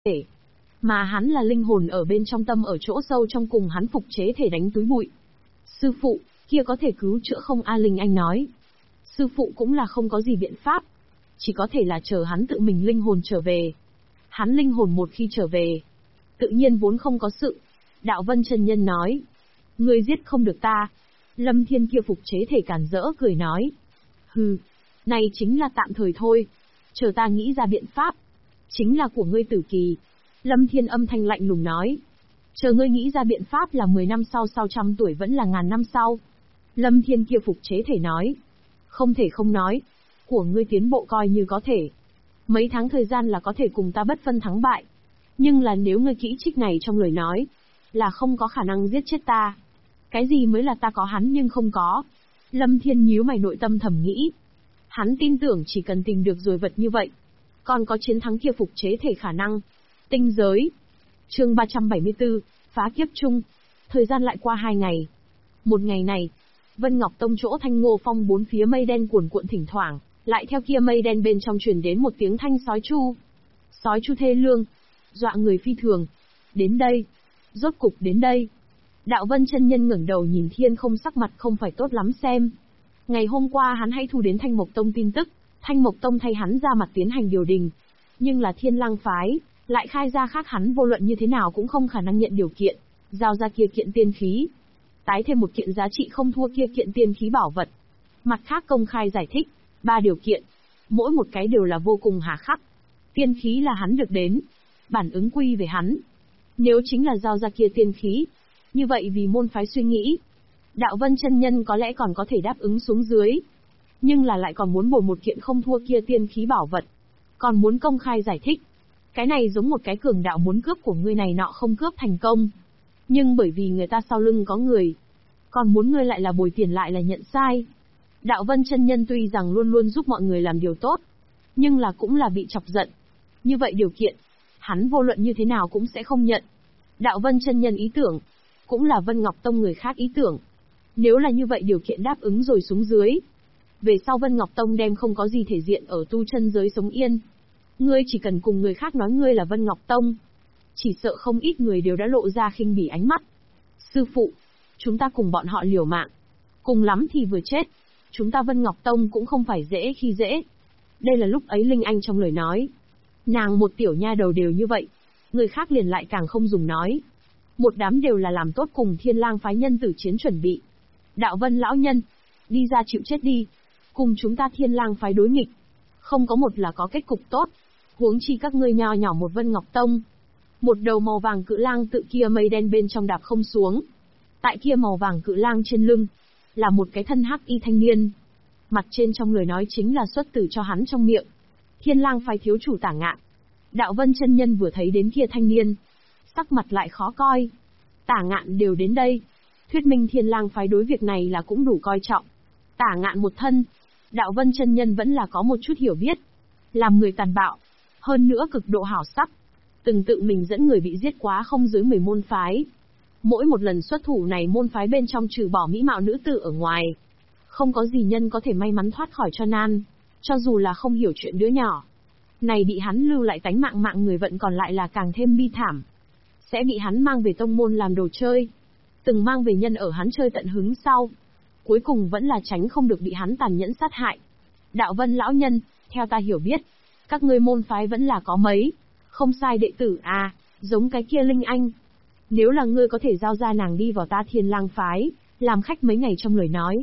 thể. Mà hắn là linh hồn ở bên trong tâm ở chỗ sâu trong cùng hắn phục chế thể đánh túi bụi. Sư phụ, kia có thể cứu chữa không A Linh Anh nói. Sư phụ cũng là không có gì biện pháp. Chỉ có thể là chờ hắn tự mình linh hồn trở về. Hắn linh hồn một khi trở về, tự nhiên vốn không có sự. Đạo Vân chân nhân nói. Ngươi giết không được ta. Lâm Thiên kia phục chế thể cản rỡ cười nói. Hừ, này chính là tạm thời thôi. Chờ ta nghĩ ra biện pháp. Chính là của ngươi tử kỳ. Lâm Thiên âm thanh lạnh lùng nói. Chờ ngươi nghĩ ra biện pháp là 10 năm sau 100 tuổi vẫn là ngàn năm sau. Lâm Thiên kia phục chế thể nói. Không thể không nói. Của ngươi tiến bộ coi như có thể. Mấy tháng thời gian là có thể cùng ta bất phân thắng bại. Nhưng là nếu ngươi kỹ trích này trong lời nói, là không có khả năng giết chết ta. Cái gì mới là ta có hắn nhưng không có. Lâm Thiên nhíu mày nội tâm thầm nghĩ. Hắn tin tưởng chỉ cần tìm được rồi vật như vậy, còn có chiến thắng kia phục chế thể khả năng. Tinh giới. Chương 374, phá kiếp chung. Thời gian lại qua 2 ngày. Một ngày này, Vân Ngọc Tông chỗ Thanh Ngô Phong bốn phía mây đen cuồn cuộn thỉnh thoảng, lại theo kia mây đen bên trong truyền đến một tiếng thanh sói chu. Sói chu thê lương, dọa người phi thường. Đến đây. Rốt cục đến đây. Đạo Vân chân nhân ngẩng đầu nhìn thiên không, sắc mặt không phải tốt lắm xem. Ngày hôm qua hắn hãy thu đến Thanh Mộc Tông tin tức, Thanh Mộc Tông thay hắn ra mặt tiến hành điều đình. Nhưng là Thiên Lang phái lại khai ra khác, hắn vô luận như thế nào cũng không khả năng nhận điều kiện, giao ra kia kiện tiên khí. Tái thêm một kiện giá trị không thua kia kiện tiên khí bảo vật. Mặt khác công khai giải thích, 3 điều kiện, mỗi một cái đều là vô cùng hà khắc. Tiên khí là hắn được đến, bản ứng quy về hắn. Nếu chính là giao ra kia tiên khí, như vậy vì môn phái suy nghĩ, Đạo Vân chân nhân có lẽ còn có thể đáp ứng xuống dưới. Nhưng là lại còn muốn bồi một kiện không thua kia tiên khí bảo vật. Còn muốn công khai giải thích. Cái này giống một cái cường đạo muốn cướp của ngươi này nọ không cướp thành công. Nhưng bởi vì người ta sau lưng có người. Còn muốn ngươi lại là bồi tiền lại là nhận sai. Đạo Vân chân nhân tuy rằng luôn luôn giúp mọi người làm điều tốt, nhưng là cũng là bị chọc giận. Như vậy điều kiện, hắn vô luận như thế nào cũng sẽ không nhận. Đạo Vân chân nhân ý tưởng, cũng là Vân Ngọc Tông người khác ý tưởng. Nếu là như vậy điều kiện đáp ứng rồi xuống dưới, về sau Vân Ngọc Tông đem không có gì thể diện ở tu chân giới sống yên. Ngươi chỉ cần cùng người khác nói ngươi là Vân Ngọc Tông, chỉ sợ không ít người đều đã lộ ra khinh bỉ ánh mắt. Sư phụ, chúng ta cùng bọn họ liều mạng, cùng lắm thì vừa chết. Chúng ta Vân Ngọc Tông cũng không phải dễ khi dễ. Đây là lúc ấy Linh Anh trong lời nói. Nàng một tiểu nha đầu đều như vậy, người khác liền lại càng không dùng nói. Một đám đều là làm tốt cùng Thiên Lang phái nhân tử chiến chuẩn bị. Đạo Vân lão nhân, đi ra chịu chết đi. Cùng chúng ta Thiên Lang phái đối nghịch, không có một là có kết cục tốt. Huống chi các ngươi nho nhỏ một Vân Ngọc Tông. Một đầu màu vàng cự lang tự kia mây đen bên trong đạp không xuống. Tại kia màu vàng cự lang trên lưng, là một cái thân hắc y thanh niên. Mặt trên trong lời nói chính là xuất từ cho hắn trong miệng. Thiên Lang phái thiếu chủ Tả Ngạn. Đạo Vân chân nhân vừa thấy đến kia thanh niên, sắc mặt lại khó coi. Tả Ngạn đều đến đây, thuyết minh Thiên Lang phái đối việc này là cũng đủ coi trọng. Tả Ngạn một thân, Đạo Vân chân nhân vẫn là có một chút hiểu biết. Làm người tàn bạo, hơn nữa cực độ hảo sắc. Từng tự mình dẫn người bị giết quá không dưới 10 môn phái. Mỗi một lần xuất thủ này môn phái bên trong trừ bỏ mỹ mạo nữ tử ở ngoài, không có gì nhân có thể may mắn thoát khỏi cho nan. Cho dù là không hiểu chuyện đứa nhỏ này bị hắn lưu lại tánh mạng người vận còn lại là càng thêm bi thảm. Sẽ bị hắn mang về tông môn làm đồ chơi. Từng mang về nhân ở hắn chơi tận hứng sau. Cuối cùng vẫn là tránh không được bị hắn tàn nhẫn sát hại. Đạo Vân lão nhân, theo ta hiểu biết, các ngươi môn phái vẫn là có mấy, không sai đệ tử à, giống cái kia Linh Anh. Nếu là ngươi có thể giao ra nàng đi vào ta Thiên Lang phái, làm khách mấy ngày trong lời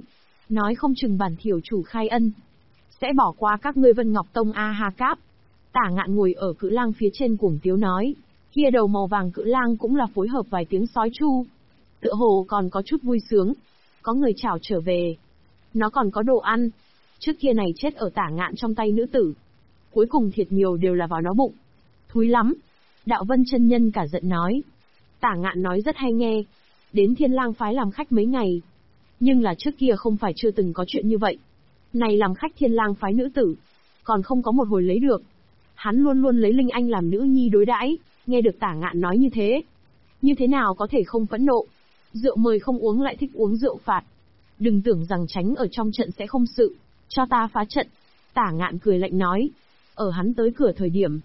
nói không chừng bản thiểu chủ khai ân, sẽ bỏ qua các ngươi Vân Ngọc Tông a ha cáp. Tả Ngạn ngồi ở cự lang phía trên cuồng tiếu nói, kia đầu màu vàng cự lang cũng là phối hợp vài tiếng sói chu. Tựa hồ còn có chút vui sướng, có người chào trở về. Nó còn có đồ ăn, trước kia này chết ở Tả Ngạn trong tay nữ tử. Cuối cùng thiệt nhiều đều là vào nó bụng. Thúi lắm. Đạo Vân chân nhân cả giận nói. Tả Ngạn nói rất hay nghe. Đến Thiên Lang phái làm khách mấy ngày. Nhưng là trước kia không phải chưa từng có chuyện như vậy. Này làm khách Thiên Lang phái nữ tử, còn không có một hồi lấy được. Hắn luôn luôn lấy Linh Anh làm nữ nhi đối đãi, nghe được Tả Ngạn nói như thế. Như thế nào có thể không phẫn nộ. Rượu mời không uống lại thích uống rượu phạt. Đừng tưởng rằng tránh ở trong trận sẽ không sự. Cho ta phá trận. Tả Ngạn cười lạnh nói. Ở hắn tới cửa thời điểm,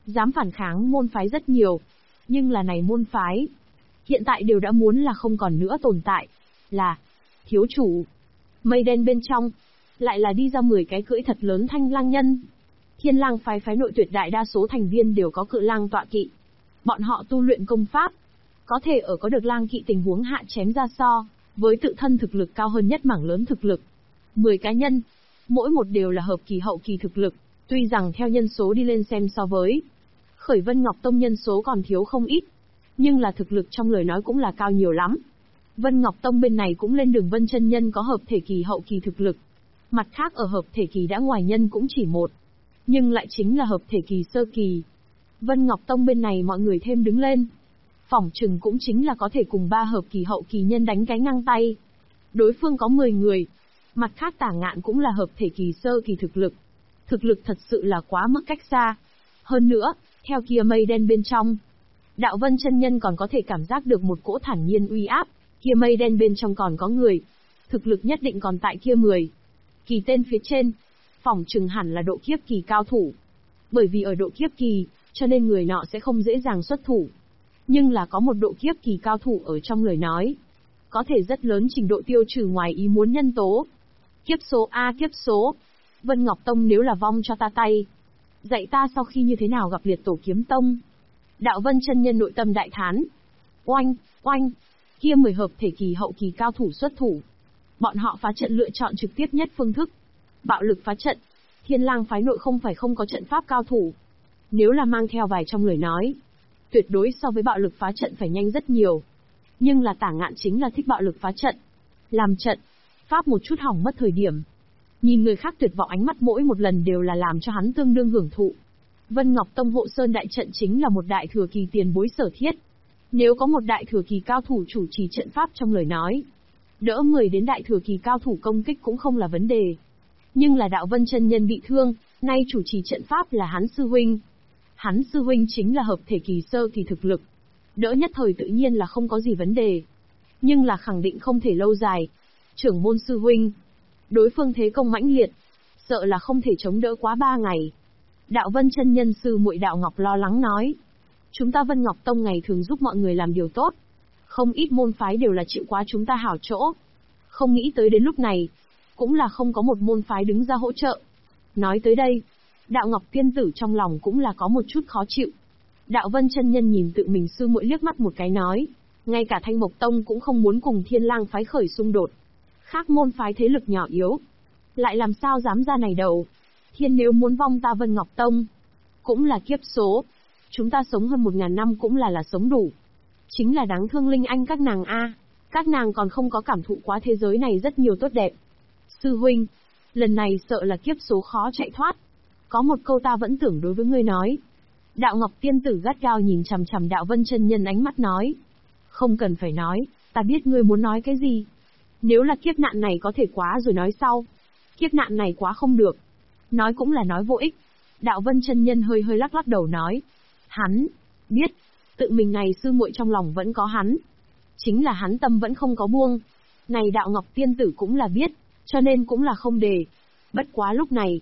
Dám phản kháng môn phái rất nhiều. Nhưng là này môn phái, hiện tại đều đã muốn là không còn nữa tồn tại. Là, thiếu chủ. Mây đen bên trong, lại là đi ra 10 cái cưỡi thật lớn thanh lang nhân. Thiên lang phái phái nội tuyệt đại đa số thành viên đều có cự lang tọa kỵ. Bọn họ tu luyện công pháp, có thể ở có được lang kỵ tình huống hạ chém ra so, với tự thân thực lực cao hơn nhất mảng lớn thực lực. 10 cá nhân, mỗi một đều là hợp kỳ hậu kỳ thực lực, tuy rằng theo nhân số đi lên xem so với Khởi Vân Ngọc Tông nhân số còn thiếu không ít, nhưng là thực lực trong lời nói cũng là cao nhiều lắm. Vân Ngọc Tông bên này cũng lên đường Vân chân nhân có hợp thể kỳ hậu kỳ thực lực. Mặt khác ở hợp thể kỳ đã ngoài nhân cũng chỉ một, nhưng lại chính là hợp thể kỳ sơ kỳ. Vân Ngọc Tông bên này mọi người thêm đứng lên, phỏng chừng cũng chính là có thể cùng 3 hợp kỳ hậu kỳ nhân đánh cái ngang tay. Đối phương có 10 người, mặt khác Tả Ngạn cũng là hợp thể kỳ sơ kỳ thực lực. Thực lực thật sự là quá mức cách xa. Hơn nữa, theo kia mây đen bên trong, Đạo Vân chân nhân còn có thể cảm giác được một cỗ thản nhiên uy áp, kia mây đen bên trong còn có người. Thực lực nhất định còn tại kia 10 kỳ tên phía trên, phỏng chừng hẳn là độ kiếp kỳ cao thủ. Bởi vì ở độ kiếp kỳ, cho nên người nọ sẽ không dễ dàng xuất thủ. Nhưng là có một độ kiếp kỳ cao thủ ở trong lời nói, có thể rất lớn trình độ tiêu trừ ngoài ý muốn nhân tố. Kiếp số a kiếp số. Vân Ngọc Tông nếu là vong cho ta tay, dạy ta sau khi như thế nào gặp liệt tổ kiếm tông. Đạo Vân chân nhân nội tâm đại thán. Oanh, oanh, kia 10 hợp thể kỳ hậu kỳ cao thủ xuất thủ. Bọn họ phá trận lựa chọn trực tiếp nhất phương thức. Bạo lực phá trận. Thiên lang phái nội không phải không có trận pháp cao thủ. Nếu là mang theo vài trong lời nói, tuyệt đối so với bạo lực phá trận phải nhanh rất nhiều. Nhưng là Tả Ngạn chính là thích bạo lực phá trận. Làm trận, pháp một chút hỏng mất thời điểm. Nhìn người khác tuyệt vọng ánh mắt mỗi một lần đều là làm cho hắn tương đương hưởng thụ. Vân Ngọc Tông hộ sơn đại trận chính là một đại thừa kỳ tiền bối sở thiết. Nếu có một đại thừa kỳ cao thủ chủ trì trận pháp trong lời nói, đỡ 10 đến đại thừa kỳ cao thủ công kích cũng không là vấn đề. Nhưng là Đạo Vân chân nhân bị thương, nay chủ trì trận pháp là hắn sư huynh. Hắn sư huynh chính là hợp thể kỳ sơ kỳ thực lực. Đỡ nhất thời tự nhiên là không có gì vấn đề. Nhưng là khẳng định không thể lâu dài. Trưởng môn sư huynh, đối phương thế công mãnh liệt, sợ là không thể chống đỡ quá 3 ngày. Đạo Vân chân nhân sư muội Đạo Ngọc lo lắng nói. Chúng ta Vân Ngọc Tông ngày thường giúp mọi người làm điều tốt. Không ít môn phái đều là chịu quá chúng ta hảo chỗ. Không nghĩ tới đến lúc này, cũng là không có một môn phái đứng ra hỗ trợ. Nói tới đây, Đạo Ngọc tiên tử trong lòng cũng là có một chút khó chịu. Đạo Vân chân nhân nhìn tự mình sư muội liếc mắt một cái nói, ngay cả Thanh Mộc Tông cũng không muốn cùng Thiên Lang phái khởi xung đột. Khác môn phái thế lực nhỏ yếu, lại làm sao dám ra này đầu. Thiên nếu muốn vong ta Vân Ngọc Tông, cũng là kiếp số. Chúng ta sống hơn 1000 năm cũng là sống đủ. Chính là đáng thương Linh Anh các nàng a, các nàng còn không có cảm thụ quá thế giới này rất nhiều tốt đẹp. Sư huynh, lần này sợ là kiếp số khó chạy thoát. Có một câu ta vẫn tưởng đối với ngươi nói. Đạo Ngọc tiên tử gắt gao nhìn chằm chằm Đạo Vân chân nhân ánh mắt nói. Không cần phải nói, ta biết ngươi muốn nói cái gì. Nếu là kiếp nạn này có thể quá rồi nói sau. Kiếp nạn này quá không được. Nói cũng là nói vô ích. Đạo Vân chân nhân hơi hơi lắc lắc đầu nói. Hắn, biết, tự mình này sư muội trong lòng vẫn có hắn. Chính là hắn tâm vẫn không có buông. Này Đạo Ngọc tiên tử cũng là biết, cho nên cũng là không đề. Bất quá lúc này,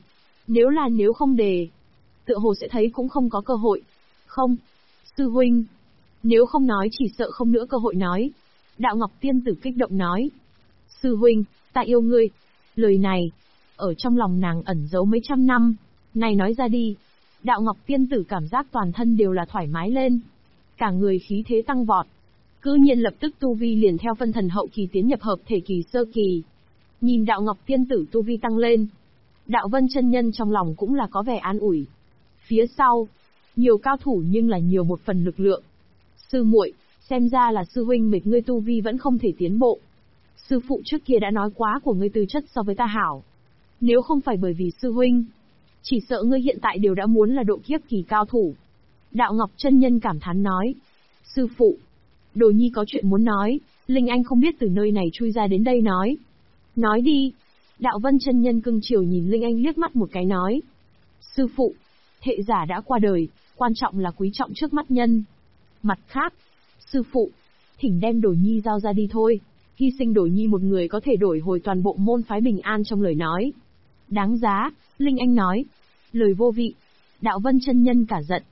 nếu không đề, tựa hồ sẽ thấy cũng không có cơ hội. Không, sư huynh, nếu không nói chỉ sợ không nữa cơ hội nói. Đạo Ngọc tiên tử kích động nói. Sư huynh, ta yêu ngươi. Lời này, ở trong lòng nàng ẩn giấu mấy trăm năm. Này nói ra đi. Đạo Ngọc tiên tử cảm giác toàn thân đều là thoải mái lên. Cả người khí thế tăng vọt. Cư nhiên lập tức tu vi liền theo phân thần hậu kỳ tiến nhập hợp thể kỳ sơ kỳ. Nhìn Đạo Ngọc tiên tử tu vi tăng lên, Đạo Vân chân nhân trong lòng cũng là có vẻ an ủi. Phía sau, nhiều cao thủ nhưng là nhiều một phần lực lượng. Sư muội, xem ra là sư huynh mệt ngươi tu vi vẫn không thể tiến bộ. Sư phụ trước kia đã nói quá của ngươi tư chất so với ta hảo. Nếu không phải bởi vì sư huynh, chỉ sợ ngươi hiện tại đều đã muốn là độ kiếp kỳ cao thủ. Đạo Ngọc chân nhân cảm thán nói. Sư phụ, Đồ Nhi có chuyện muốn nói, Linh Anh không biết từ nơi này chui ra đến đây nói. Nói đi. Đạo Vân chân nhân cưng chiều nhìn Linh Anh liếc mắt một cái nói. Sư phụ, thệ giả đã qua đời, quan trọng là quý trọng trước mắt nhân. Mặt khác, sư phụ, thỉnh đem Đồ Nhi giao ra đi thôi. Hy sinh Đồ Nhi một người có thể đổi hồi toàn bộ môn phái bình an trong lời nói. Đáng giá, Linh Anh nói. Lời vô vị. Đạo Vân chân nhân cả giận.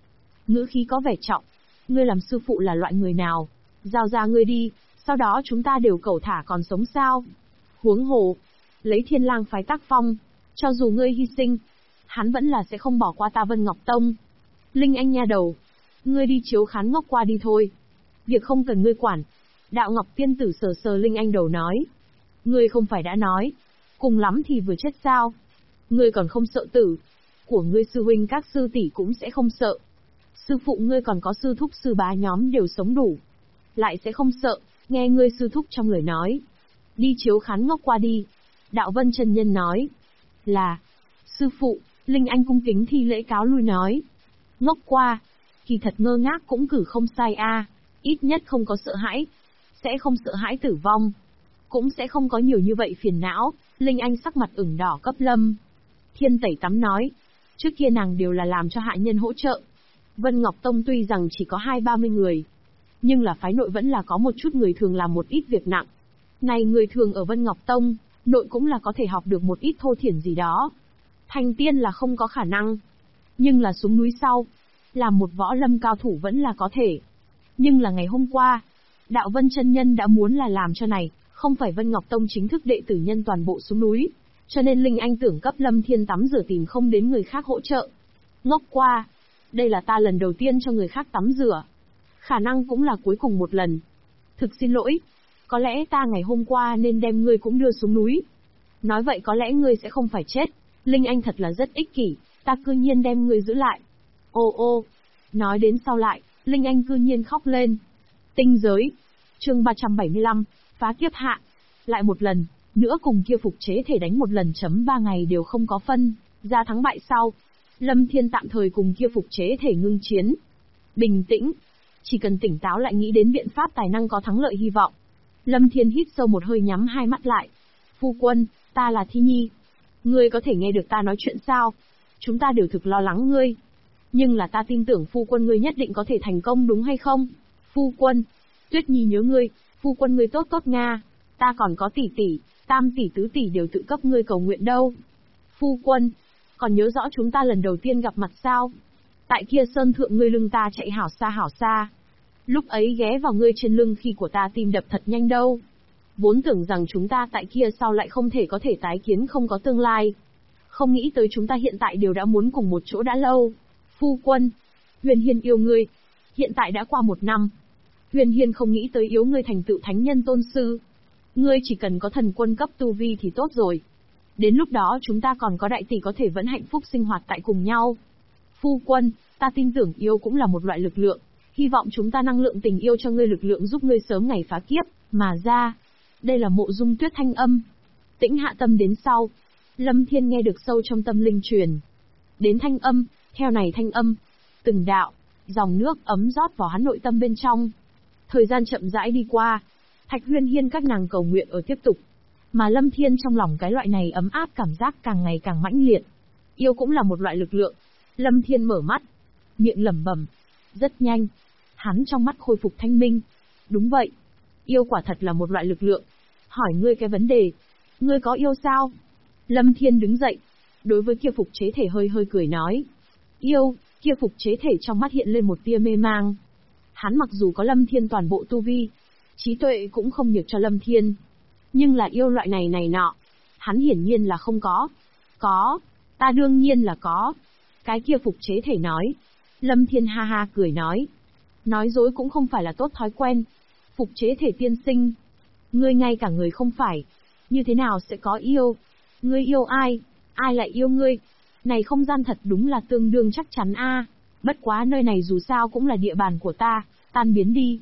ngữ khí có vẻ trọng. Ngươi làm sư phụ là loại người nào? Giao ra ngươi đi, sau đó chúng ta đều cẩu thả còn sống sao? Huống hồ, lấy Thiên Lang phái tác phong, cho dù ngươi hy sinh, hắn vẫn là sẽ không bỏ qua ta Vân Ngọc Tông. Linh Anh nha đầu, ngươi đi chiếu khán ngốc qua đi thôi. Việc không cần ngươi quản. Đạo Ngọc tiên tử sờ sờ Linh Anh đầu nói. Ngươi không phải đã nói, cùng lắm thì vừa chết sao? Ngươi còn không sợ tử, của ngươi sư huynh các sư tỷ cũng sẽ không sợ. Sư phụ ngươi còn có sư thúc sư bá nhóm đều sống đủ, lại sẽ không sợ, nghe ngươi sư thúc trong lời nói. Đi chiếu khán ngốc qua đi. Đạo Vân chân nhân nói. Là, sư phụ, Linh Anh cung kính thi lễ cáo lui nói. Ngốc qua, kỳ thật ngơ ngác cũng cử không sai a, ít nhất không có sợ hãi, sẽ không sợ hãi tử vong, cũng sẽ không có nhiều như vậy phiền não. Linh Anh sắc mặt ửng đỏ cấp Lâm Thiên tẩy tắm nói. Trước kia nàng đều là làm cho hạ nhân hỗ trợ. Vân Ngọc Tông tuy rằng chỉ có 20-30 người, nhưng là phái nội vẫn là có một chút người thường làm một ít việc nặng. Này người thường ở Vân Ngọc Tông, nội cũng là có thể học được một ít thô thiển gì đó. Thành tiên là không có khả năng, nhưng là xuống núi sau, làm một võ lâm cao thủ vẫn là có thể. Nhưng là ngày hôm qua, Đạo Vân chân nhân đã muốn là làm cho này, không phải Vân Ngọc Tông chính thức đệ tử nhân toàn bộ xuống núi, cho nên Linh Anh tưởng cấp Lâm Thiên tắm rửa tìm không đến người khác hỗ trợ. Ngốc qua, đây là ta lần đầu tiên cho người khác tắm rửa, khả năng cũng là cuối cùng một lần. Thực xin lỗi, có lẽ ta ngày hôm qua nên đem ngươi cũng đưa xuống núi. Nói vậy có lẽ ngươi sẽ không phải chết. Linh Anh thật là rất ích kỷ, ta cư nhiên đem ngươi giữ lại. Ô ô, nói đến sau lại, Linh Anh cư nhiên khóc lên. Tinh giới, chương 375, phá kiếp hạ. Lại một lần, nữa cùng kia phục chế thể đánh một lần chấm 3 ngày đều không có phân, ra thắng bại sau. Lâm Thiên tạm thời cùng kia phục chế thể ngưng chiến. Bình tĩnh, chỉ cần tỉnh táo lại nghĩ đến biện pháp tài năng có thắng lợi hy vọng. Lâm Thiên hít sâu một hơi nhắm hai mắt lại. Phu quân, ta là Thi Nhi. Ngươi có thể nghe được ta nói chuyện sao? Chúng ta đều thực lo lắng ngươi. Nhưng là ta tin tưởng phu quân ngươi nhất định có thể thành công đúng hay không? Phu quân, Tuyết Nhi nhớ ngươi, phu quân ngươi tốt tốt Nga. Ta còn có tỷ tỷ, tam tỷ tứ tỷ đều tự cấp ngươi cầu nguyện đâu. Phu quân, còn nhớ rõ chúng ta lần đầu tiên gặp mặt sao? Tại kia sơn thượng ngươi lưng ta chạy hảo xa. Lúc ấy ghé vào ngươi trên lưng khi của ta tim đập thật nhanh đâu. Vốn tưởng rằng chúng ta tại kia sau lại không thể có thể tái kiến không có tương lai. Không nghĩ tới chúng ta hiện tại đều đã muốn cùng một chỗ đã lâu. Phu quân, Huyền Hiên yêu ngươi. Hiện tại đã qua 1 năm. Huyền Hiên không nghĩ tới yếu ngươi thành tựu thánh nhân tôn sư. Ngươi chỉ cần có thần quân cấp tu vi thì tốt rồi. Đến lúc đó chúng ta còn có đại tỷ có thể vẫn hạnh phúc sinh hoạt tại cùng nhau. Phu quân, ta tin tưởng yêu cũng là một loại lực lượng. Hy vọng chúng ta năng lượng tình yêu cho ngươi lực lượng giúp ngươi sớm ngày phá kiếp, mà ra. Đây là Mộ Dung Tuyết thanh âm. Tĩnh hạ tâm đến sau. Lâm Thiên nghe được sâu trong tâm linh truyền đến thanh âm, theo này thanh âm, từng đạo, dòng nước ấm rót vào hắn nội tâm bên trong. Thời gian chậm rãi đi qua, Thạch Huyên Hiên các nàng cầu nguyện ở tiếp tục. Mà Lâm Thiên trong lòng cái loại này ấm áp cảm giác càng ngày càng mãnh liệt. Yêu cũng là một loại lực lượng. Lâm Thiên mở mắt, miệng lẩm bẩm. Rất nhanh, hắn trong mắt khôi phục thanh minh. Đúng vậy, yêu quả thật là một loại lực lượng. Hỏi ngươi cái vấn đề, ngươi có yêu sao? Lâm Thiên đứng dậy, đối với kia phục chế thể hơi hơi cười nói. Yêu, kia phục chế thể trong mắt hiện lên một tia mê mang. Hắn mặc dù có Lâm Thiên toàn bộ tu vi, trí tuệ cũng không nhược cho Lâm Thiên. Nhưng là yêu loại này nọ, hắn hiển nhiên là không có. Có, ta đương nhiên là có. Cái kia phục chế thể nói. Lâm Thiên ha ha cười nói. Nói dối cũng không phải là tốt thói quen. Phục chế thể tiên sinh, ngươi ngay cả người không phải, như thế nào sẽ có yêu? Ngươi yêu ai? Ai lại yêu ngươi? Này không gian thật đúng là tương đương chắc chắn a. Bất quá nơi này dù sao cũng là địa bàn của ta, tan biến đi.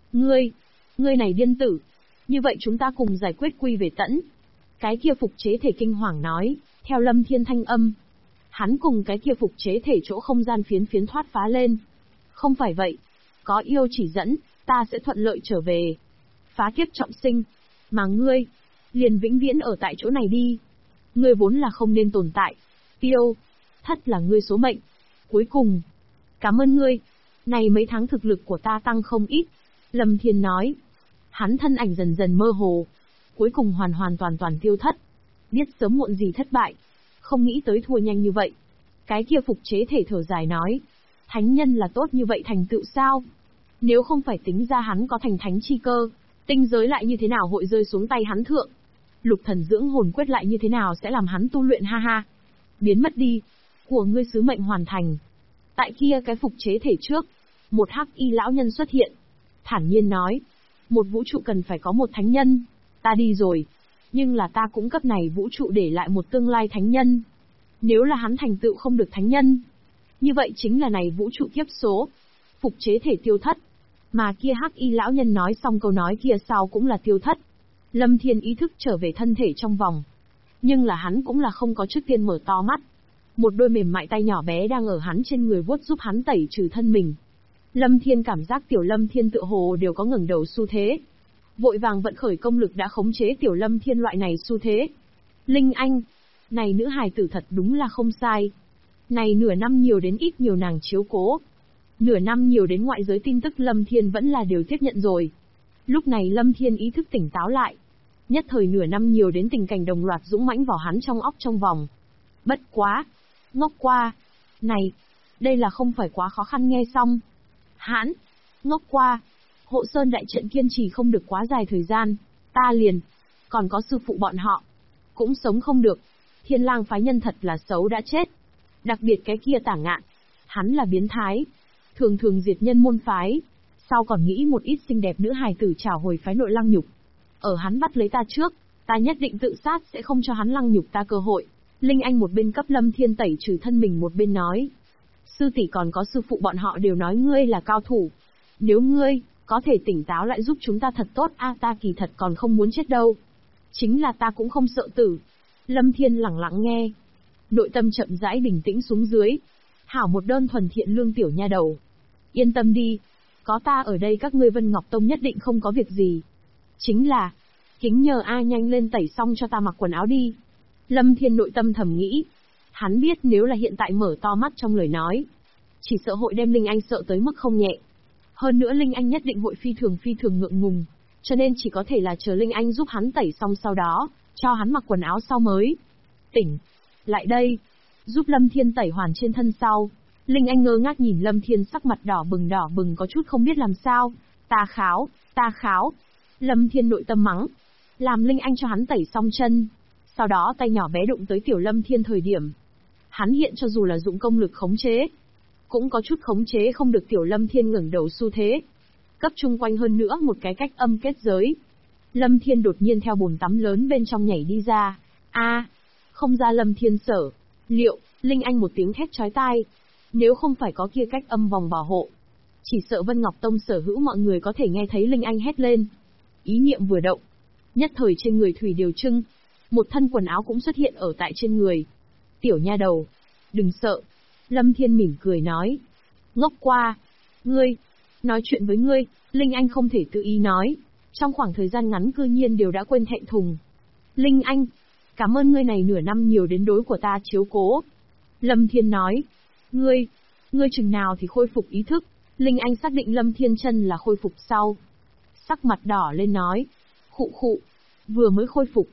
Ngươi này điên tử. Như vậy chúng ta cùng giải quyết quy về tẫn. Cái kia phục chế thể kinh hoàng nói, theo Lâm Thiên thanh âm. Hắn cùng cái kia phục chế thể chỗ không gian phiến thoát phá lên. Không phải vậy. Có yêu chỉ dẫn, ta sẽ thuận lợi trở về. Phá kiếp trọng sinh. Mà ngươi, liền vĩnh viễn ở tại chỗ này đi. Ngươi vốn là không nên tồn tại. Yêu, thất là ngươi số mệnh. Cuối cùng, cảm ơn ngươi. Này mấy tháng thực lực của ta tăng không ít. Lâm Thiên nói. Hắn thân ảnh dần dần mơ hồ. Cuối cùng hoàn toàn tiêu thất. Biết sớm muộn gì thất bại. Không nghĩ tới thua nhanh như vậy. Cái kia phục chế thể thở dài nói. Thánh nhân là tốt như vậy thành tựu sao? Nếu không phải tính ra hắn có thành thánh chi cơ, tinh giới lại như thế nào hội rơi xuống tay hắn thượng? Lục thần dưỡng hồn quyết lại như thế nào sẽ làm hắn tu luyện ha ha? Biến mất đi. Của ngươi sứ mệnh hoàn thành. Tại kia cái phục chế thể trước, một hắc y lão nhân xuất hiện. Thản nhiên nói, một vũ trụ cần phải có một thánh nhân. Ta đi rồi. Nhưng là ta cũng cấp này vũ trụ để lại một tương lai thánh nhân. Nếu là hắn thành tựu không được thánh nhân, như vậy chính là này vũ trụ kiếp số. Phục chế thể tiêu thất. Mà kia hắc y lão nhân nói xong câu nói kia sau cũng là tiêu thất. Lâm Thiên ý thức trở về thân thể trong vòng. Nhưng là hắn cũng là không có trước tiên mở to mắt. Một đôi mềm mại tay nhỏ bé đang ở hắn trên người vuốt giúp hắn tẩy trừ thân mình. Lâm Thiên cảm giác tiểu Lâm Thiên tựa hồ đều có ngẩng đầu xu thế. Vội vàng vận khởi công lực đã khống chế tiểu Lâm Thiên loại này xu thế. Linh Anh, này nữ hài tử thật đúng là không sai. Này nửa năm nhiều đến ít nhiều nàng chiếu cố. Nửa năm nhiều đến ngoại giới tin tức Lâm Thiên vẫn là đều tiếp nhận rồi. Lúc này Lâm Thiên ý thức tỉnh táo lại. Nhất thời nửa năm nhiều đến tình cảnh đồng loạt dũng mãnh vào hắn trong óc trong vòng. Bất quá. Ngốc qua. Này. Đây là không phải quá khó khăn nghe xong. Hãn. Ngốc qua. Hộ Sơn đại trận kiên trì không được quá dài thời gian. Ta liền. Còn có sư phụ bọn họ. Cũng sống không được. Thiên Lang phái nhân thật là xấu đã chết. Đặc biệt cái kia Tả Ngạn. Hắn là biến thái. Thường thường diệt nhân môn phái. Sau còn nghĩ một ít xinh đẹp nữ hài tử trảo hồi phái nội lăng nhục. Ở hắn bắt lấy ta trước, ta nhất định tự sát sẽ không cho hắn lăng nhục ta cơ hội. Linh Anh một bên cấp Lâm Thiên tẩy trừ thân mình một bên nói. Sư tỷ còn có sư phụ bọn họ đều nói ngươi là cao thủ. Nếu ngươi, có thể tỉnh táo lại giúp chúng ta thật tốt ta kỳ thật còn không muốn chết đâu. Chính là ta cũng không sợ tử. Lâm Thiên lẳng lặng nghe. Nội tâm chậm rãi bình tĩnh xuống dưới. Hảo một đơn thuần thiện lương tiểu nha đầu. Yên tâm đi. Có ta ở đây các ngươi Vân Ngọc Tông nhất định không có việc gì. Chính là, kính nhờ nhanh lên tẩy xong cho ta mặc quần áo đi. Lâm Thiên nội tâm thầm nghĩ. Hắn biết nếu là hiện tại mở to mắt trong lời nói, chỉ sợ hội đem Linh Anh sợ tới mức không nhẹ. Hơn nữa Linh Anh nhất định hội phi thường ngượng ngùng, cho nên chỉ có thể là chờ Linh Anh giúp hắn tẩy xong sau đó, cho hắn mặc quần áo sau mới. Tỉnh, lại đây, giúp Lâm Thiên tẩy hoàn trên thân sau. Linh Anh ngơ ngác nhìn Lâm Thiên sắc mặt đỏ bừng có chút không biết làm sao. Ta kháo. Lâm Thiên nội tâm mắng. Làm Linh Anh cho hắn tẩy xong chân. Sau đó tay nhỏ bé đụng tới tiểu Lâm Thiên thời điểm. Hắn hiện cho dù là dụng công lực khống chế, cũng có chút khống chế không được tiểu Lâm Thiên ngẩng đầu xu thế. Cấp chung quanh hơn nữa một cái cách âm kết giới. Lâm Thiên đột nhiên theo bồn tắm lớn bên trong nhảy đi ra. Không ra Lâm Thiên sở. Liệu, Linh Anh một tiếng thét chói tai. Nếu không phải có kia cách âm vòng bảo hộ, chỉ sợ Vân Ngọc Tông sở hữu mọi người có thể nghe thấy Linh Anh hét lên. Ý niệm vừa động, nhất thời trên người thủy điều trưng, một thân quần áo cũng xuất hiện ở tại trên người. Tiểu nha đầu, đừng sợ. Lâm Thiên mỉm cười nói. Ngốc qua. Ngươi, nói chuyện với ngươi, Linh Anh không thể tự ý nói. Trong khoảng thời gian ngắn cư nhiên đều đã quên thẹn thùng. Linh Anh, cảm ơn ngươi này nửa năm nhiều đến đối của ta chiếu cố. Lâm Thiên nói. Ngươi chừng nào thì khôi phục ý thức. Linh Anh xác định Lâm Thiên chân là khôi phục sau. Sắc mặt đỏ lên nói. Khụ, vừa mới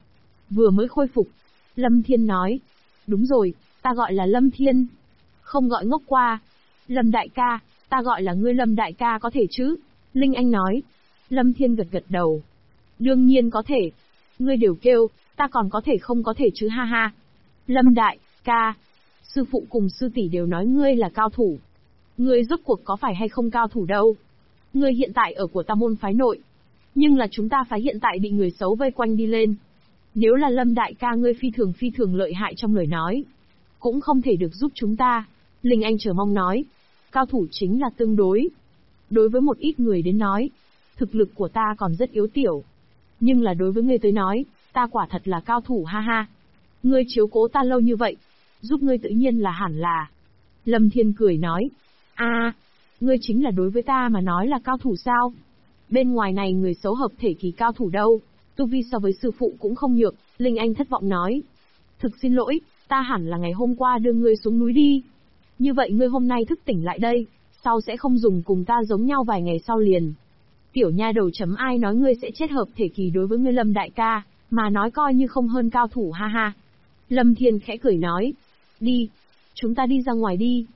khôi phục. Lâm Thiên nói. Đúng rồi, ta gọi là Lâm Thiên. Không gọi ngốc qua. Lâm đại ca, ta gọi là ngươi Lâm đại ca có thể chứ? Linh Anh nói. Lâm Thiên gật đầu. Đương nhiên có thể. Ngươi đều kêu, ta còn có thể không có thể chứ ha ha. Lâm đại ca. Sư phụ cùng sư tỷ đều nói ngươi là cao thủ. Ngươi rốt cuộc có phải hay không cao thủ đâu. Ngươi hiện tại ở của ta môn phái nội. Nhưng là chúng ta phái hiện tại bị người xấu vây quanh đi lên. Nếu là Lâm đại ca ngươi phi thường lợi hại trong lời nói, cũng không thể được giúp chúng ta. Linh Anh chờ mong nói. Cao thủ chính là tương đối. Đối với một ít người đến nói, thực lực của ta còn rất yếu tiểu. Nhưng là đối với ngươi tới nói, ta quả thật là cao thủ ha ha. Ngươi chiếu cố ta lâu như vậy, giúp ngươi tự nhiên là hẳn là. Lâm Thiên cười nói. Ngươi chính là đối với ta mà nói là cao thủ sao? Bên ngoài này người xấu hợp thể kỳ cao thủ đâu, tu vi so với sư phụ cũng không nhược. Linh Anh thất vọng nói. Thực xin lỗi, ta hẳn là ngày hôm qua đưa ngươi xuống núi đi. Như vậy ngươi hôm nay thức tỉnh lại đây, sau sẽ không dùng cùng ta giống nhau vài ngày sau liền. Tiểu nha đầu chấm ai nói ngươi sẽ chết hợp thể kỳ đối với ngươi Lâm đại ca, mà nói coi như không hơn cao thủ ha ha. Lâm Thiên khẽ cười nói. Đi, chúng ta đi ra ngoài đi.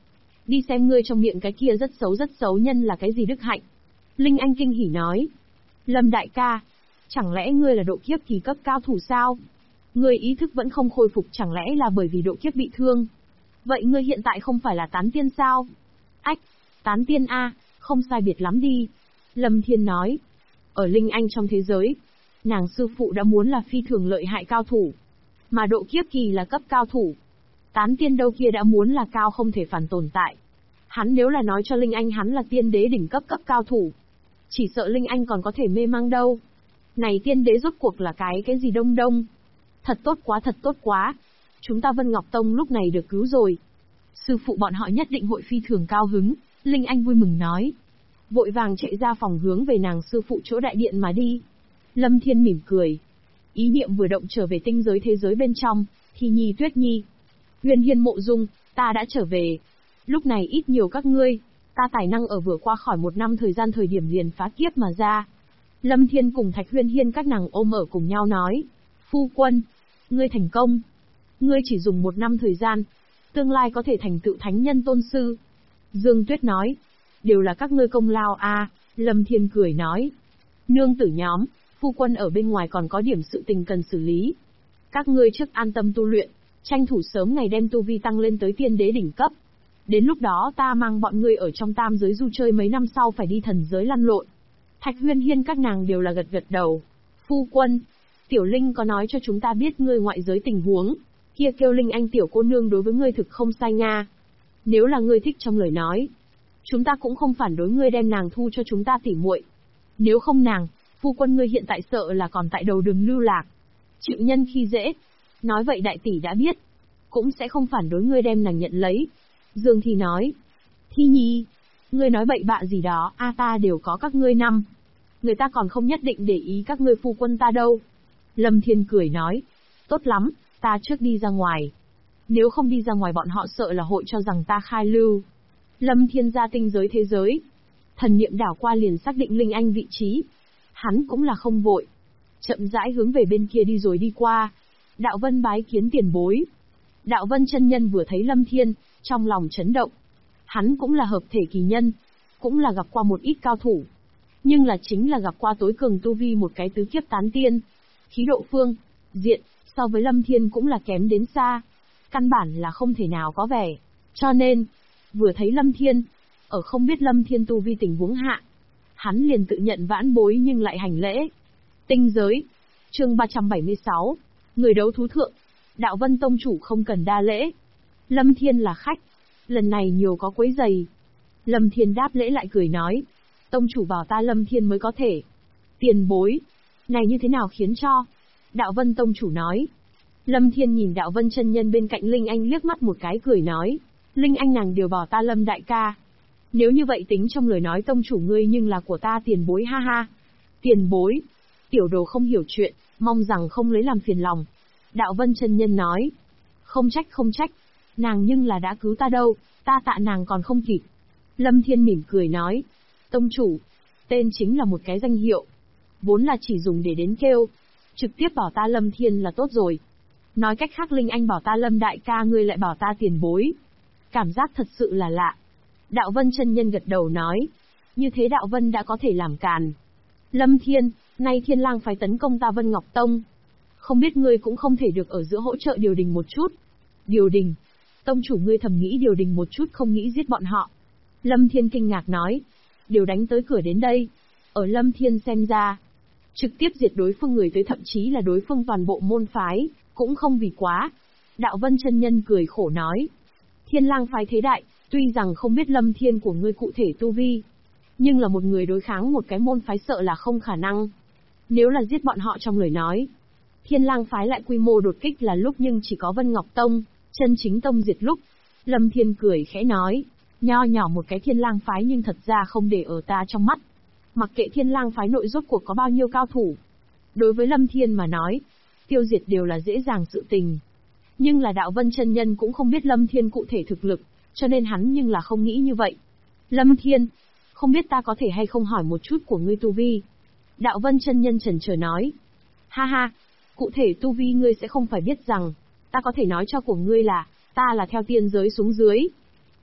Đi xem ngươi trong miệng cái kia rất xấu nhân là cái gì đức hạnh. Linh Anh kinh hỉ nói. Lâm đại ca, chẳng lẽ ngươi là độ kiếp kỳ cấp cao thủ sao? Ngươi ý thức vẫn không khôi phục chẳng lẽ là bởi vì độ kiếp bị thương? Vậy ngươi hiện tại không phải là tán tiên sao? Ách, tán tiên a, không sai biệt lắm đi. Lâm Thiên nói. Ở Linh Anh trong thế giới, nàng sư phụ đã muốn là phi thường lợi hại cao thủ. Mà độ kiếp kỳ là cấp cao thủ. Tán tiên đâu kia đã muốn là cao không thể phản tồn tại. Hắn nếu là nói cho Linh Anh hắn là tiên đế đỉnh cấp cao thủ, chỉ sợ Linh Anh còn có thể mê mang đâu. Này tiên đế rốt cuộc là cái gì đông đông? Thật tốt quá. Chúng ta Vân Ngọc Tông lúc này được cứu rồi. Sư phụ bọn họ nhất định hội phi thường cao hứng, Linh Anh vui mừng nói. Vội vàng chạy ra phòng hướng về nàng sư phụ chỗ đại điện mà đi. Lâm Thiên mỉm cười. Ý niệm vừa động trở về tinh giới thế giới bên trong, Thi Nhi Tuyết Nhi. Huyền Hiên Mộ Dung, ta đã trở về. Lúc này ít nhiều các ngươi, ta tài năng ở vừa qua khỏi 1 năm thời điểm liền phá kiếp mà ra. Lâm Thiên cùng Thạch Huyền Hiên các nàng ôm ở cùng nhau nói. Phu quân, ngươi thành công. Ngươi chỉ dùng 1 năm thời gian, tương lai có thể thành tựu thánh nhân tôn sư. Dương Tuyết nói. Đều là các ngươi công lao a. Lâm Thiên cười nói. Nương tử nhóm, phu quân ở bên ngoài còn có điểm sự tình cần xử lý. Các ngươi trước an tâm tu luyện, tranh thủ sớm ngày đem tu vi tăng lên tới tiên đế đỉnh cấp. Đến lúc đó ta mang bọn ngươi ở trong tam giới du chơi mấy năm sau phải đi thần giới lăn lộn. Thạch Huyền Hiên các nàng đều là gật gật đầu. Phu quân, Tiểu Linh có nói cho chúng ta biết ngươi ngoại giới tình huống. Kia kêu Linh Anh tiểu cô nương đối với ngươi thực không sai nga. Nếu là ngươi thích trong lời nói, chúng ta cũng không phản đối ngươi đem nàng thu cho chúng ta tỉ muội. Nếu không nàng, phu quân ngươi hiện tại sợ là còn tại đầu đường lưu lạc, chịu nhân khi dễ. Nói vậy đại tỷ đã biết, cũng sẽ không phản đối ngươi đem nàng nhận lấy. Dương Thi nói. Thi Nhi, ngươi nói bậy bạ gì đó, ta đều có các ngươi năm. Người ta còn không nhất định để ý các ngươi phu quân ta đâu. Lâm Thiên cười nói. Tốt lắm, ta trước đi ra ngoài. Nếu không đi ra ngoài bọn họ sợ là hội cho rằng ta khai lưu. Lâm Thiên ra tinh giới thế giới. Thần niệm đảo qua liền xác định Linh Anh vị trí. Hắn cũng là không vội. Chậm rãi hướng về bên kia đi rồi đi qua. Đạo Vân bái kiến tiền bối. Đạo Vân chân nhân vừa thấy Lâm Thiên, trong lòng chấn động. Hắn cũng là hợp thể kỳ nhân, cũng là gặp qua một ít cao thủ. Nhưng là chính là gặp qua tối cường tu vi một cái tứ kiếp tán tiên. Khí độ phương, diện, so với Lâm Thiên cũng là kém đến xa. Căn bản là không thể nào có vẻ. Cho nên, vừa thấy Lâm Thiên, ở không biết Lâm Thiên tu vi tình huống hạ, hắn liền tự nhận vãn bối nhưng lại hành lễ. Tinh giới, chương 376, người đấu thú thượng. Đạo Vân tông chủ không cần đa lễ. Lâm Thiên là khách, lần này nhiều có quấy giày. Lâm Thiên đáp lễ lại cười nói. Tông chủ bảo ta Lâm Thiên mới có thể. Tiền bối, này như thế nào khiến cho? Đạo Vân tông chủ nói. Lâm Thiên nhìn Đạo Vân chân nhân bên cạnh Linh Anh liếc mắt một cái cười nói. Linh Anh nàng đều bảo ta Lâm đại ca. Nếu như vậy tính trong lời nói tông chủ ngươi nhưng là của ta tiền bối ha ha. Tiền bối, tiểu đồ không hiểu chuyện, mong rằng không lấy làm phiền lòng. Đạo Vân chân nhân nói. Không trách, nàng nhưng là đã cứu ta đâu, ta tạ nàng còn không kịp. Lâm Thiên mỉm cười nói. Tông chủ, tên chính là một cái danh hiệu. Vốn là chỉ dùng để đến kêu. Trực tiếp bảo ta Lâm Thiên là tốt rồi. Nói cách khác Linh Anh bảo ta Lâm đại ca ngươi lại bảo ta tiền bối. Cảm giác thật sự là lạ. Đạo Vân chân nhân gật đầu nói. Như thế Đạo Vân đã có thể làm càn. Lâm Thiên, nay Thiên Lang phải tấn công ta Vân Ngọc Tông. Không biết ngươi cũng không thể được ở giữa hỗ trợ điều đình một chút. Điều đình? Tông chủ ngươi thầm nghĩ điều đình một chút không nghĩ giết bọn họ. Lâm Thiên kinh ngạc nói. Điều đánh tới cửa đến đây. Ở Lâm Thiên xem ra, trực tiếp diệt đối phương người tới thậm chí là đối phương toàn bộ môn phái, cũng không vì quá. Đạo Vân chân nhân cười khổ nói. Thiên Lang phái thế đại, tuy rằng không biết Lâm Thiên của ngươi cụ thể tu vi, nhưng là một người đối kháng một cái môn phái sợ là không khả năng. Nếu là giết bọn họ trong lời nói, Thiên Lang phái lại quy mô đột kích là lúc nhưng chỉ có Vân Ngọc Tông, chân chính tông diệt lúc. Lâm Thiên cười khẽ nói, nho nhỏ một cái Thiên Lang phái nhưng thật ra không để ở ta trong mắt. Mặc kệ Thiên Lang phái nội rốt cuộc có bao nhiêu cao thủ. Đối với Lâm Thiên mà nói, tiêu diệt đều là dễ dàng sự tình. Nhưng là Đạo Vân chân nhân cũng không biết Lâm Thiên cụ thể thực lực, cho nên hắn nhưng là không nghĩ như vậy. Lâm Thiên, không biết ta có thể hay không hỏi một chút của ngươi tu vi? Đạo Vân chân nhân chần chờ nói. Ha ha, cụ thể tu vi ngươi sẽ không phải biết rằng, ta có thể nói cho của ngươi là, ta là theo tiên giới xuống dưới.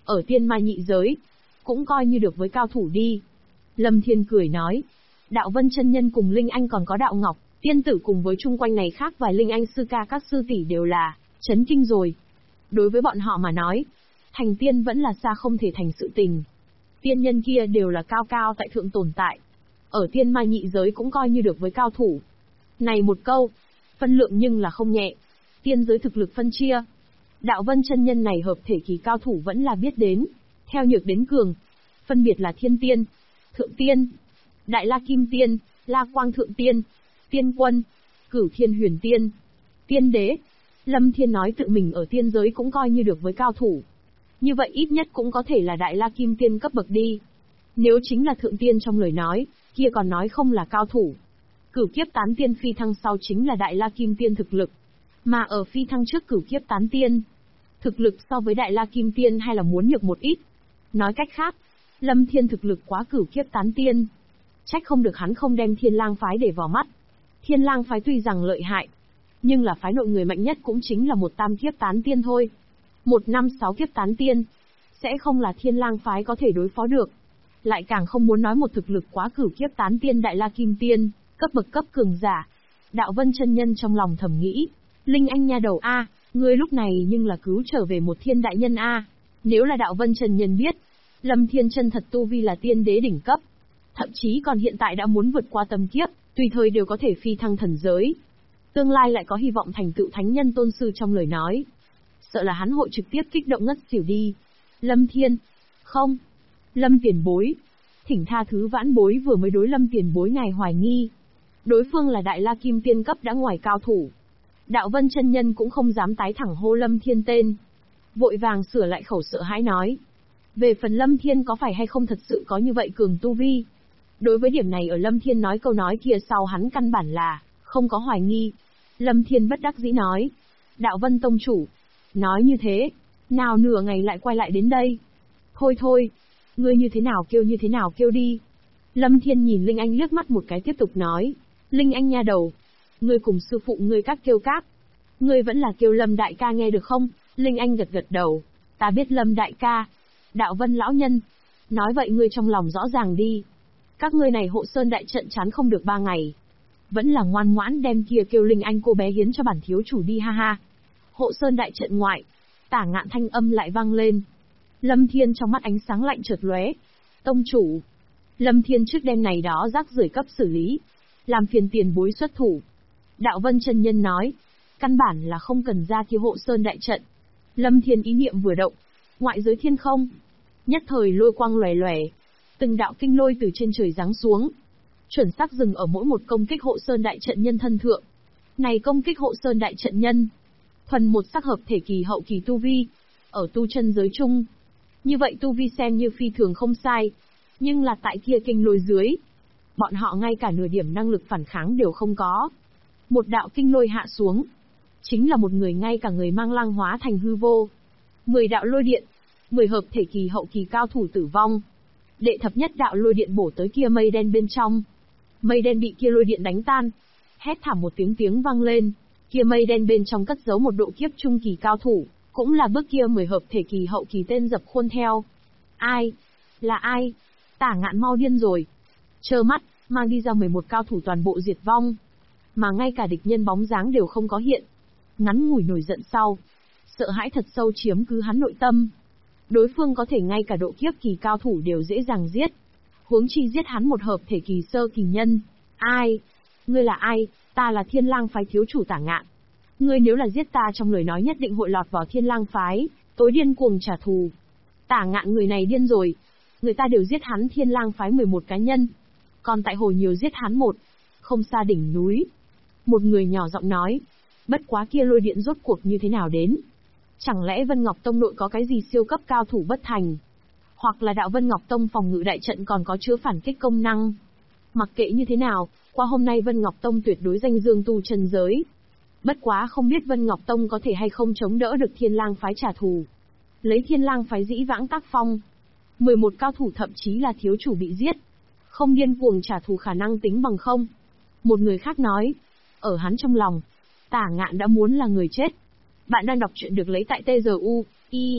ở tiên ma nhị giới, cũng coi như được với cao thủ đi. Lâm Thiên cười nói, Đạo Vân chân nhân cùng Linh Anh còn có Đạo Ngọc, tiên tử cùng với chung quanh này khác vài Linh Anh sư ca các sư tỷ đều là chấn kinh rồi. Đối với bọn họ mà nói, thành tiên vẫn là xa không thể thành sự tình. Tiên nhân kia đều là cao cao tại thượng tồn tại. Ở tiên ma nhị giới cũng coi như được với cao thủ. Này một câu, phân lượng nhưng là không nhẹ. Tiên giới thực lực phân chia. Đạo Vân chân nhân này hợp thể kỳ cao thủ vẫn là biết đến. Theo nhược đến cường, phân biệt là thiên tiên, thượng tiên, đại la kim tiên, la quang thượng tiên, tiên quân, cửu thiên huyền tiên, tiên đế. Lâm Thiên nói tự mình ở tiên giới cũng coi như được với cao thủ. Như vậy ít nhất cũng có thể là đại la kim tiên cấp bậc đi. Nếu chính là thượng tiên trong lời nói, kia còn nói không là cao thủ. Cửu kiếp tán tiên phi thăng sau chính là đại la kim tiên thực lực. Mà ở phi thăng trước cửu kiếp tán tiên, thực lực so với đại la kim tiên hay là muốn nhược một ít. Nói cách khác, Lâm Thiên thực lực quá cửu kiếp tán tiên. Trách không được hắn không đem Thiên Lang phái để vào mắt. Thiên Lang phái tuy rằng lợi hại, nhưng là phái nội người mạnh nhất cũng chính là một tam kiếp tán tiên thôi. 1 năm 6 kiếp tán tiên, sẽ không là Thiên Lang phái có thể đối phó được. Lại càng không muốn nói một thực lực quá cửu kiếp tán tiên đại la kim tiên, cấp bậc cấp cường giả. Đạo Vân chân nhân trong lòng thầm nghĩ, Linh Anh nha đầu a, ngươi lúc này nhưng là cứu trở về một thiên đại nhân a. Nếu là Đạo Vân chân nhân biết, Lâm Thiên chân thật tu vi là tiên đế đỉnh cấp, thậm chí còn hiện tại đã muốn vượt qua tâm kiếp, tùy thời đều có thể phi thăng thần giới. Tương lai lại có hy vọng thành tựu thánh nhân tôn sư trong lời nói. Sợ là hắn hội trực tiếp kích động ngất xỉu đi. Lâm Thiên. Không. Lâm tiền bối. Thỉnh tha thứ vãn bối vừa mới đối Lâm tiền bối ngài hoài nghi. Đối phương là đại la kim tiên cấp đã ngoài cao thủ. Đạo Vân chân nhân cũng không dám tái thẳng hô Lâm Thiên tên. Vội vàng sửa lại khẩu sợ hãi nói. Về phần Lâm Thiên có phải hay không thật sự có như vậy cường tu vi. Đối với điểm này ở Lâm Thiên nói câu nói kia sau hắn căn bản là không có hoài nghi. Lâm Thiên bất đắc dĩ nói. Đạo Vân tông chủ. Nói như thế, nào nửa ngày lại quay lại đến đây. Thôi thôi, ngươi như thế nào kêu đi. Lâm Thiên nhìn Linh Anh liếc mắt một cái tiếp tục nói. Linh Anh nha đầu, ngươi cùng sư phụ ngươi các kêu các. Ngươi vẫn là kêu Lâm đại ca nghe được không? Linh Anh gật gật đầu. Ta biết Lâm đại ca. Đạo Vân lão nhân. Nói vậy ngươi trong lòng rõ ràng đi. Các ngươi này hộ sơn đại trận chán không được 3 ngày. Vẫn là ngoan ngoãn đem kia kêu Linh Anh cô bé hiến cho bản thiếu chủ đi ha ha. Hộ sơn đại trận ngoại, Tả Ngạn thanh âm lại vang lên. Lâm Thiên trong mắt ánh sáng lạnh chợt lóe. Tông chủ. Lâm Thiên trước đêm này đó rác rưởi cấp xử lý. Làm phiền tiền bối xuất thủ. Đạo Vân chân nhân nói. Căn bản là không cần ra kia hộ sơn đại trận. Lâm Thiên ý niệm vừa động. Ngoại giới thiên không. Nhất thời lôi quang lòe lòe. Từng đạo kinh lôi từ trên trời giáng xuống. Chuẩn xác dừng ở mỗi một công kích hộ sơn đại trận nhân thân thượng. Này công kích hộ sơn đại trận nhân. Thuần một sắc hợp thể kỳ hậu kỳ tu vi. Ở tu chân giới chung. Như vậy tu vi xem như phi thường không sai. Nhưng là tại kia kinh lôi dưới. Bọn họ ngay cả nửa điểm năng lực phản kháng đều không có. Một đạo kinh lôi hạ xuống. Chính là một người ngay cả người mang lăng hóa thành hư vô. 10 đạo lôi điện. 10 hợp thể kỳ hậu kỳ cao thủ tử vong. Đệ thập nhất đạo lôi điện bổ tới kia mây đen bên trong. Mây đen bị kia lôi điện đánh tan. Hét thảm một tiếng vang lên. Kia mây đen bên trong cất giấu một độ kiếp trung kỳ cao thủ. Cũng là bước kia 10 hợp thể kỳ hậu kỳ tên dập khuôn theo. Ai? Là ai? Tả Ngạn mau điên rồi. Trơ mắt, mang đi ra 11 cao thủ toàn bộ diệt vong. Mà ngay cả địch nhân bóng dáng đều không có hiện. Ngắn ngủi nổi giận sau. Sợ hãi thật sâu chiếm cứ hắn nội tâm. Đối phương có thể ngay cả độ kiếp kỳ cao thủ đều dễ dàng giết. Huống chi giết hắn một hợp thể kỳ sơ kỳ nhân. Ai? Ngươi là ai? Ta là Thiên Lang phái thiếu chủ Tả Ngạn. Ngươi nếu là giết ta trong lời nói nhất định hội lọt vào Thiên Lang phái, tối điên cuồng trả thù. Tả Ngạn người này điên rồi. Người ta đều giết hắn Thiên Lang phái 11 cá nhân. Còn tại hồ nhiều giết hắn một. Không xa đỉnh núi. Một người nhỏ giọng nói. Bất quá kia lôi điện rốt cuộc như thế nào đến? Chẳng lẽ Vân Ngọc Tông nội có cái gì siêu cấp cao thủ bất thành? Hoặc là đạo Vân Ngọc Tông phòng ngự đại trận còn có chứa phản kích công năng? Mặc kệ như thế nào, qua hôm nay Vân Ngọc Tông tuyệt đối danh dương tu chân giới. Bất quá không biết Vân Ngọc Tông có thể hay không chống đỡ được Thiên Lang phái trả thù. Lấy Thiên Lang phái dĩ vãng tác phong. 11 cao thủ thậm chí là thiếu chủ bị giết. Không điên cuồng trả thù khả năng tính bằng không. Một người khác nói. Ở hắn trong lòng, Tả Ngạn đã muốn là người chết. Bạn đang đọc truyện được lấy tại TRU, IE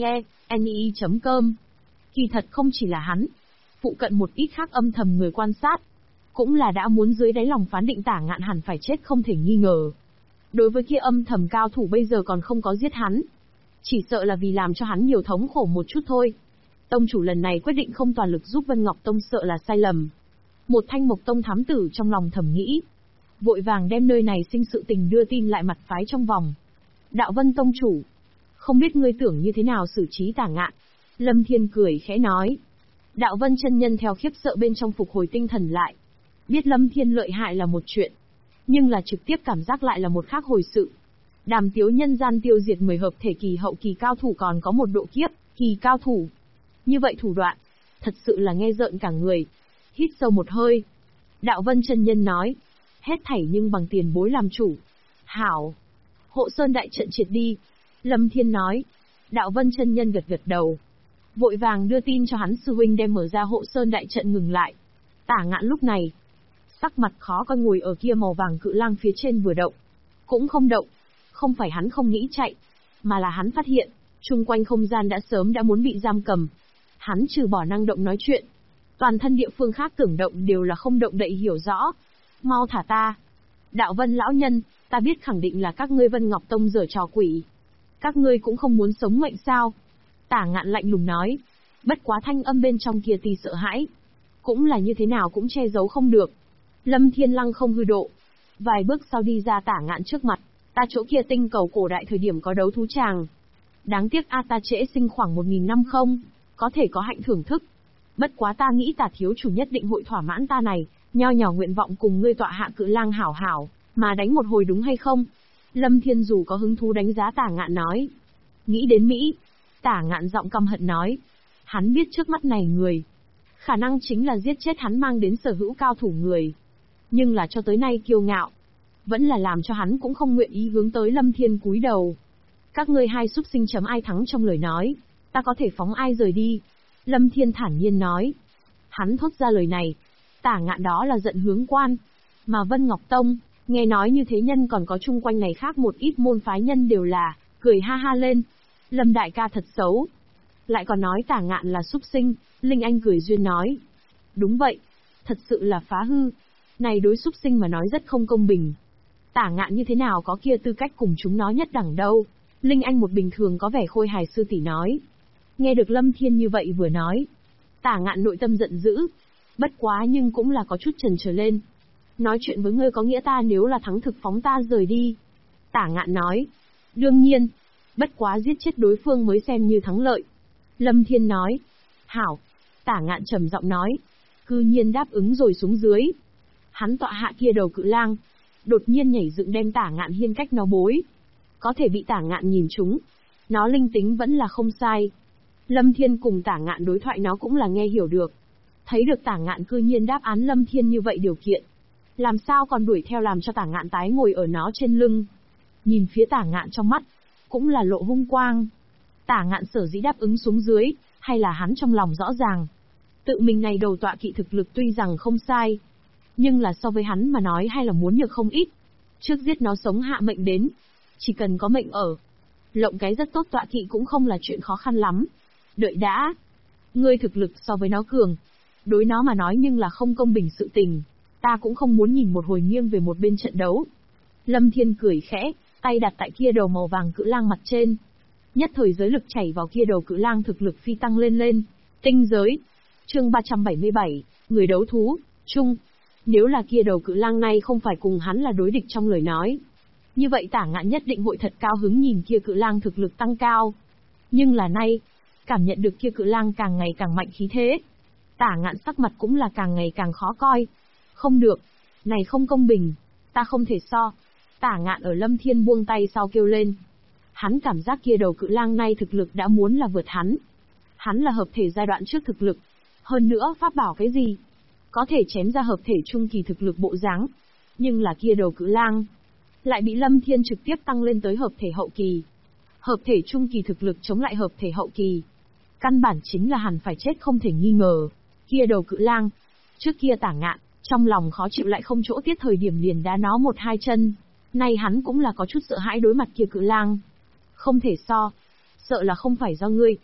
NIE.com. Kỳ thật không chỉ là hắn, phụ cận một ít khác âm thầm người quan sát, cũng là đã muốn dưới đáy lòng phán định Tả Ngạn hẳn phải chết không thể nghi ngờ. Đối với kia âm thầm cao thủ bây giờ còn không có giết hắn, chỉ sợ là vì làm cho hắn nhiều thống khổ một chút thôi. Tông chủ lần này quyết định không toàn lực giúp Vân Ngọc Tông sợ là sai lầm. Một Thanh Mộc Tông thám tử trong lòng thầm nghĩ, vội vàng đem nơi này sinh sự tình đưa tin lại mặt phái trong vòng. Đạo Vân Tông chủ, không biết ngươi tưởng như thế nào xử trí Tả Ngạn? Lâm Thiên cười khẽ nói. Đạo Vân chân nhân theo khiếp sợ bên trong phục hồi tinh thần lại. Biết Lâm Thiên lợi hại là một chuyện, nhưng là trực tiếp cảm giác lại là một khác hồi sự. Đàm tiếu nhân gian tiêu diệt 10 hợp thể kỳ hậu kỳ cao thủ còn có một độ kiếp kỳ cao thủ. Như vậy thủ đoạn, thật sự là nghe rợn cả người. Hít sâu một hơi. Đạo Vân chân nhân nói, hết thảy nhưng bằng tiền bối làm chủ. Hảo. Hộ Sơn đại trận triệt đi. Lâm Thiên nói. Đạo Vân chân nhân gật gật đầu. Vội vàng đưa tin cho hắn sư huynh đem mở ra Hộ Sơn đại trận ngừng lại. Tả Ngạn lúc này, sắc mặt khó coi ngồi ở kia màu vàng cự lang phía trên vừa động, cũng không động. Không phải hắn không nghĩ chạy, mà là hắn phát hiện, chung quanh không gian đã sớm đã muốn bị giam cầm. Hắn trừ bỏ năng động nói chuyện, toàn thân địa phương khác tưởng động đều là không động đậy hiểu rõ. Mau thả ta. Đạo Vân lão nhân, ta biết khẳng định là các ngươi Vân Ngọc Tông giở trò quỷ. Các ngươi cũng không muốn sống mệnh sao? Tả Ngạn lạnh lùng nói. Bất quá thanh âm bên trong kia tì sợ hãi, cũng là như thế nào cũng che giấu không được. Lâm Thiên lăng không hư độ, vài bước sau đi ra Tả Ngạn trước mặt. Ta chỗ kia tinh cầu cổ đại thời điểm có đấu thú tràng. Đáng tiếc ta trễ sinh khoảng 1000 năm không, có thể có hạnh thưởng thức. Bất quá ta nghĩ Tả thiếu chủ nhất định hội thỏa mãn ta này, nho nhỏ nguyện vọng cùng ngươi tọa hạ cự lang hảo hảo, mà đánh một hồi đúng hay không? Lâm Thiên dù có hứng thú đánh giá Tả Ngạn nói. Nghĩ đến Mỹ, Tả Ngạn giọng căm hận nói. Hắn biết trước mắt này người, khả năng chính là giết chết hắn mang đến sở hữu cao thủ người. Nhưng là cho tới nay kiêu ngạo, vẫn là làm cho hắn cũng không nguyện ý hướng tới Lâm Thiên cúi đầu. Các ngươi hai súc sinh chấm ai thắng trong lời nói, ta có thể phóng ai rời đi. Lâm Thiên thản nhiên nói. Hắn thốt ra lời này, Tả Ngạn đó là giận hướng quan. Mà Vân Ngọc Tông, nghe nói như thế nhân còn có chung quanh này khác một ít môn phái nhân đều là, cười ha ha lên. Lâm đại ca thật xấu. Lại còn nói Tả Ngạn là súc sinh, Linh Anh cười duyên nói. Đúng vậy, thật sự là phá hư. Này đối súc sinh mà nói rất không công bình. Tả Ngạn như thế nào có kia tư cách cùng chúng nó nhất đẳng đâu. Linh Anh một bình thường có vẻ khôi hài sư tỷ nói. Nghe được Lâm Thiên như vậy vừa nói, Tả Ngạn nội tâm giận dữ. Bất quá nhưng cũng là có chút chần chờ lên. Nói chuyện với ngươi có nghĩa ta nếu là thắng thực phóng ta rời đi. Tả Ngạn nói. Đương nhiên, bất quá giết chết đối phương mới xem như thắng lợi. Lâm Thiên nói. Hảo. Tả Ngạn trầm giọng nói. Cư nhiên đáp ứng rồi xuống dưới. Hắn tọa hạ kia đầu cự lang, đột nhiên nhảy dựng đem Tả Ngạn hiên cách nó bối. Có thể bị Tả Ngạn nhìn trúng, nó linh tính vẫn là không sai. Lâm Thiên cùng Tả Ngạn đối thoại nó cũng là nghe hiểu được. Thấy được Tả Ngạn cư nhiên đáp án Lâm Thiên như vậy điều kiện, làm sao còn đuổi theo làm cho Tả Ngạn tái ngồi ở nó trên lưng. Nhìn phía Tả Ngạn trong mắt, cũng là lộ hung quang. Tả Ngạn sở dĩ đáp ứng xuống dưới, hay là hắn trong lòng rõ ràng. Tự mình này đầu tọa kỵ thực lực tuy rằng không sai, nhưng là so với hắn mà nói hay là muốn nhược không ít. Trước giết nó sống hạ mệnh đến, chỉ cần có mệnh ở, lộng cái rất tốt tọa kỵ cũng không là chuyện khó khăn lắm. Đợi đã, ngươi thực lực so với nó cường, đối nó mà nói nhưng là không công bình sự tình, ta cũng không muốn nhìn một hồi nghiêng về một bên trận đấu. Lâm Thiên cười khẽ, tay đặt tại kia đầu màu vàng cự lang mặt trên. Nhất thời giới lực chảy vào kia đầu cự lang thực lực phi tăng lên. Tinh giới. Chương 377, người đấu thú, chung. Nếu là kia đầu cự lang này không phải cùng hắn là đối địch trong lời nói, như vậy Tả Ngạn nhất định hội thật cao hứng nhìn kia cự lang thực lực tăng cao. Nhưng là nay, cảm nhận được kia cự lang càng ngày càng mạnh khí thế, Tả Ngạn sắc mặt cũng là càng ngày càng khó coi. Không được, này không công bình, ta không thể so. Tả Ngạn ở Lâm Thiên buông tay sau kêu lên. Hắn cảm giác kia đầu cự lang này thực lực đã muốn là vượt hắn. Hắn là hợp thể giai đoạn trước thực lực. Hơn nữa pháp bảo cái gì? Có thể chém ra hợp thể trung kỳ thực lực bộ dáng. Nhưng là kia đầu cự lang lại bị Lâm Thiên trực tiếp tăng lên tới hợp thể hậu kỳ. Hợp thể trung kỳ thực lực chống lại hợp thể hậu kỳ, căn bản chính là hẳn phải chết không thể nghi ngờ. Kia đầu cự lang, trước kia Tả Ngạn, trong lòng khó chịu lại không chỗ tiết thời điểm liền đá nó một hai chân. Nay hắn cũng là có chút sợ hãi đối mặt kia cự lang. Không thể so, sợ là không phải do ngươi.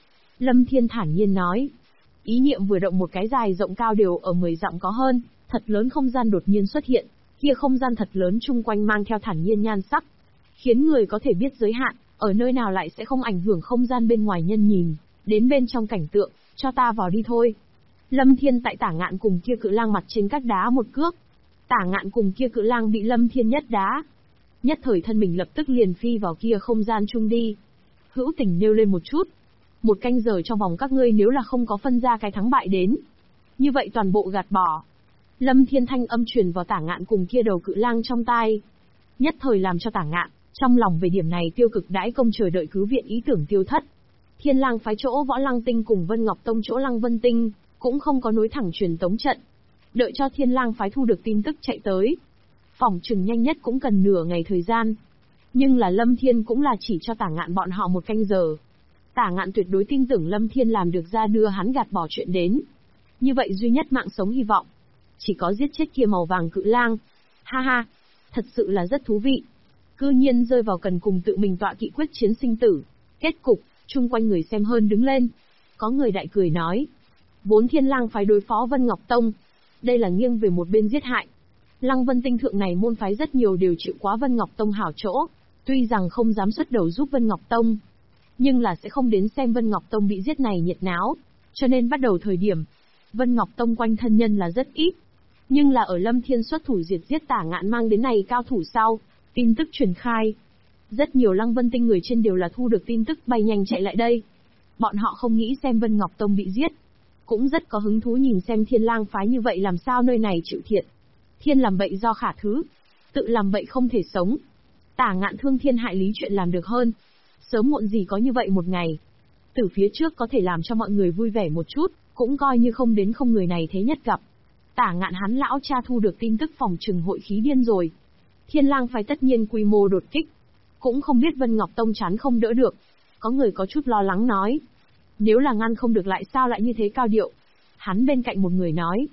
Lâm Thiên thản nhiên nói. Ý niệm vừa động, một cái dài rộng cao đều ở 10 dặm có hơn, thật lớn không gian đột nhiên xuất hiện, kia không gian thật lớn chung quanh mang theo thản nhiên nhan sắc, khiến người có thể biết giới hạn, ở nơi nào lại sẽ không ảnh hưởng không gian bên ngoài nhân nhìn, đến bên trong cảnh tượng, cho ta vào đi thôi. Lâm Thiên tại Tả Ngạn cùng kia cự lang mặt trên các đá một cước. Tả Ngạn cùng kia cự lang bị Lâm Thiên nhất đá. Nhất thời thân mình lập tức liền phi vào kia không gian chung đi. Hữu Tình nêu lên một chút. Một canh giờ trong vòng các ngươi nếu là không có phân ra cái thắng bại đến, như vậy toàn bộ gạt bỏ. Lâm Thiên thanh âm truyền vào Tả Ngạn cùng kia đầu cự lang trong tai. Nhất thời làm cho Tả Ngạn, trong lòng về điểm này tiêu cực đãi công chờ đợi cứu viện ý tưởng tiêu thất. Thiên Lang phái chỗ Võ Lăng Tinh cùng Vân Ngọc Tông chỗ Lăng Vân Tinh, cũng không có nối thẳng truyền tống trận. Đợi cho Thiên Lang phái thu được tin tức chạy tới. Phỏng chừng nhanh nhất cũng cần nửa ngày thời gian. Nhưng là Lâm Thiên cũng là chỉ cho Tả Ngạn bọn họ một canh giờ. Tả Ngạn tuyệt đối tin tưởng Lâm Thiên làm được ra đưa hắn gạt bỏ chuyện đến. Như vậy duy nhất mạng sống hy vọng, chỉ có giết chết kia màu vàng cự lang. Ha ha, thật sự là rất thú vị. Cư nhiên rơi vào cần cùng tự mình tọa kỵ quyết chiến sinh tử. Kết cục, chung quanh người xem hơn đứng lên. Có người đại cười nói. Vốn Thiên Lang phái đối phó Vân Ngọc Tông. Đây là nghiêng về một bên giết hại. Lăng Vân Tinh thượng này môn phái rất nhiều đều chịu quá Vân Ngọc Tông hảo chỗ. Tuy rằng không dám xuất đầu giúp Vân Ngọc Tông, nhưng là sẽ không đến xem Vân Ngọc Tông bị giết này nhiệt náo. Cho nên bắt đầu thời điểm, Vân Ngọc Tông quanh thân nhân là rất ít. Nhưng là ở Lâm Thiên xuất thủ diệt giết Tả Ngạn mang đến này cao thủ sau, tin tức truyền khai. Rất nhiều Lăng Vân Tinh người trên đều là thu được tin tức bay nhanh chạy lại đây. Bọn họ không nghĩ xem Vân Ngọc Tông bị giết, cũng rất có hứng thú nhìn xem Thiên Lang phái như vậy làm sao nơi này chịu thiệt. Thiên làm bậy do khả thứ, tự làm bậy không thể sống. Tả Ngạn thương thiên hại lý chuyện làm được hơn. Sớm muộn gì có như vậy một ngày. Từ phía trước có thể làm cho mọi người vui vẻ một chút, cũng coi như không đến không người này thế nhất gặp. Tả Ngạn hắn lão cha thu được tin tức phòng trừng hội khí điên rồi. Thiên Lang phái tất nhiên quy mô đột kích. Cũng không biết Vân Ngọc Tông chán không đỡ được. Có người có chút lo lắng nói. Nếu là ngăn không được lại sao lại như thế cao điệu. Hắn bên cạnh một người nói.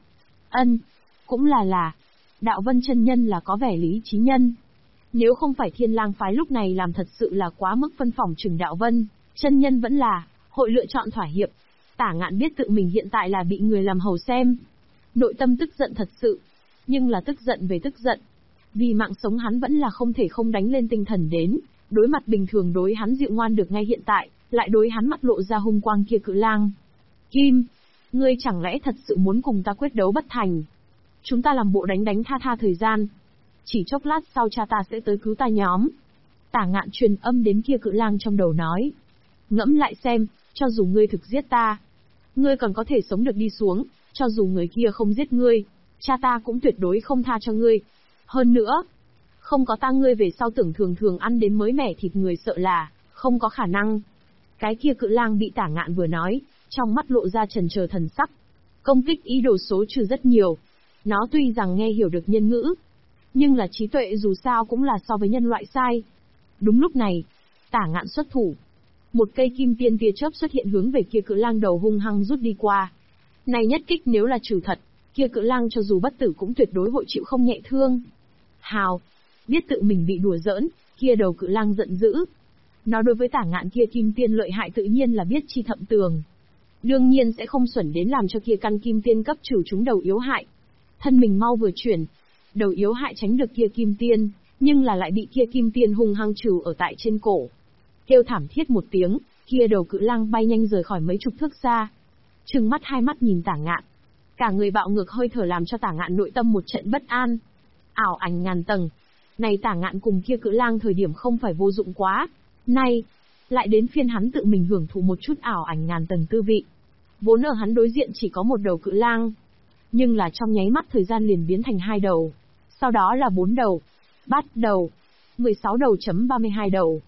Cũng là. Đạo Vân chân nhân là có vẻ lý trí nhân. Nếu không phải Thiên Lang phái lúc này làm thật sự là quá mức phân phỏng chừng Đạo Vân, chân nhân vẫn là, hội lựa chọn thỏa hiệp. Tả Ngạn biết tự mình hiện tại là bị người làm hầu xem. Nội tâm tức giận thật sự. Nhưng là tức giận về tức giận. Vì mạng sống hắn vẫn là không thể không đánh lên tinh thần đến, đối mặt bình thường đối hắn dịu ngoan được ngay hiện tại, lại đối hắn mắt lộ ra hung quang kia cự lang. Kim, ngươi chẳng lẽ thật sự muốn cùng ta quyết đấu bất thành? Chúng ta làm bộ đánh tha thời gian. Chỉ chốc lát sau cha ta sẽ tới cứu ta nhóm. Tả Ngạn truyền âm đến kia cự lang trong đầu nói. Ngẫm lại xem, cho dù ngươi thực giết ta, ngươi còn có thể sống được đi xuống, cho dù người kia không giết ngươi, cha ta cũng tuyệt đối không tha cho ngươi. Hơn nữa, không có ta ngươi về sau tưởng thường ăn đến mới mẻ thịt người sợ là, không có khả năng. Cái kia cự lang bị Tả Ngạn vừa nói, trong mắt lộ ra chần chờ thần sắc. Công kích ý đồ số trừ rất nhiều. Nó tuy rằng nghe hiểu được nhân ngữ, nhưng là trí tuệ dù sao cũng là so với nhân loại sai. Đúng lúc này, Tả Ngạn xuất thủ. Một cây kim tiên tia chớp xuất hiện hướng về kia cự lang đầu hung hăng rút đi qua. Này nhất kích nếu là trừ thật, kia cự lang cho dù bất tử cũng tuyệt đối hội chịu không nhẹ thương. Hào, biết tự mình bị đùa giỡn, kia đầu cự lang giận dữ. Nó đối với Tả Ngạn kia kim tiên lợi hại tự nhiên là biết chi thậm tường. Đương nhiên sẽ không xuẩn đến làm cho kia căn kim tiên cấp trừ chúng đầu yếu hại. Thân mình mau vừa chuyển, đầu yếu hại tránh được kia kim tiên, nhưng là lại bị kia kim tiên hung hăng trừ ở tại trên cổ. Kêu thảm thiết một tiếng, kia đầu cự lang bay nhanh rời khỏi mấy chục thước xa. Trừng mắt hai mắt nhìn Tả Ngạn. Cả người bạo ngược hơi thở làm cho Tả Ngạn nội tâm một trận bất an. Ảo ảnh ngàn tầng. Này Tả Ngạn cùng kia cự lang thời điểm không phải vô dụng quá. Nay, lại đến phiên hắn tự mình hưởng thụ một chút ảo ảnh ngàn tầng tư vị. Vốn ở hắn đối diện chỉ có một đầu cự lang. Nhưng là trong nháy mắt thời gian liền biến thành 2 đầu. Sau đó là 4 đầu. Bát đầu. 16 đầu chấm 32 đầu.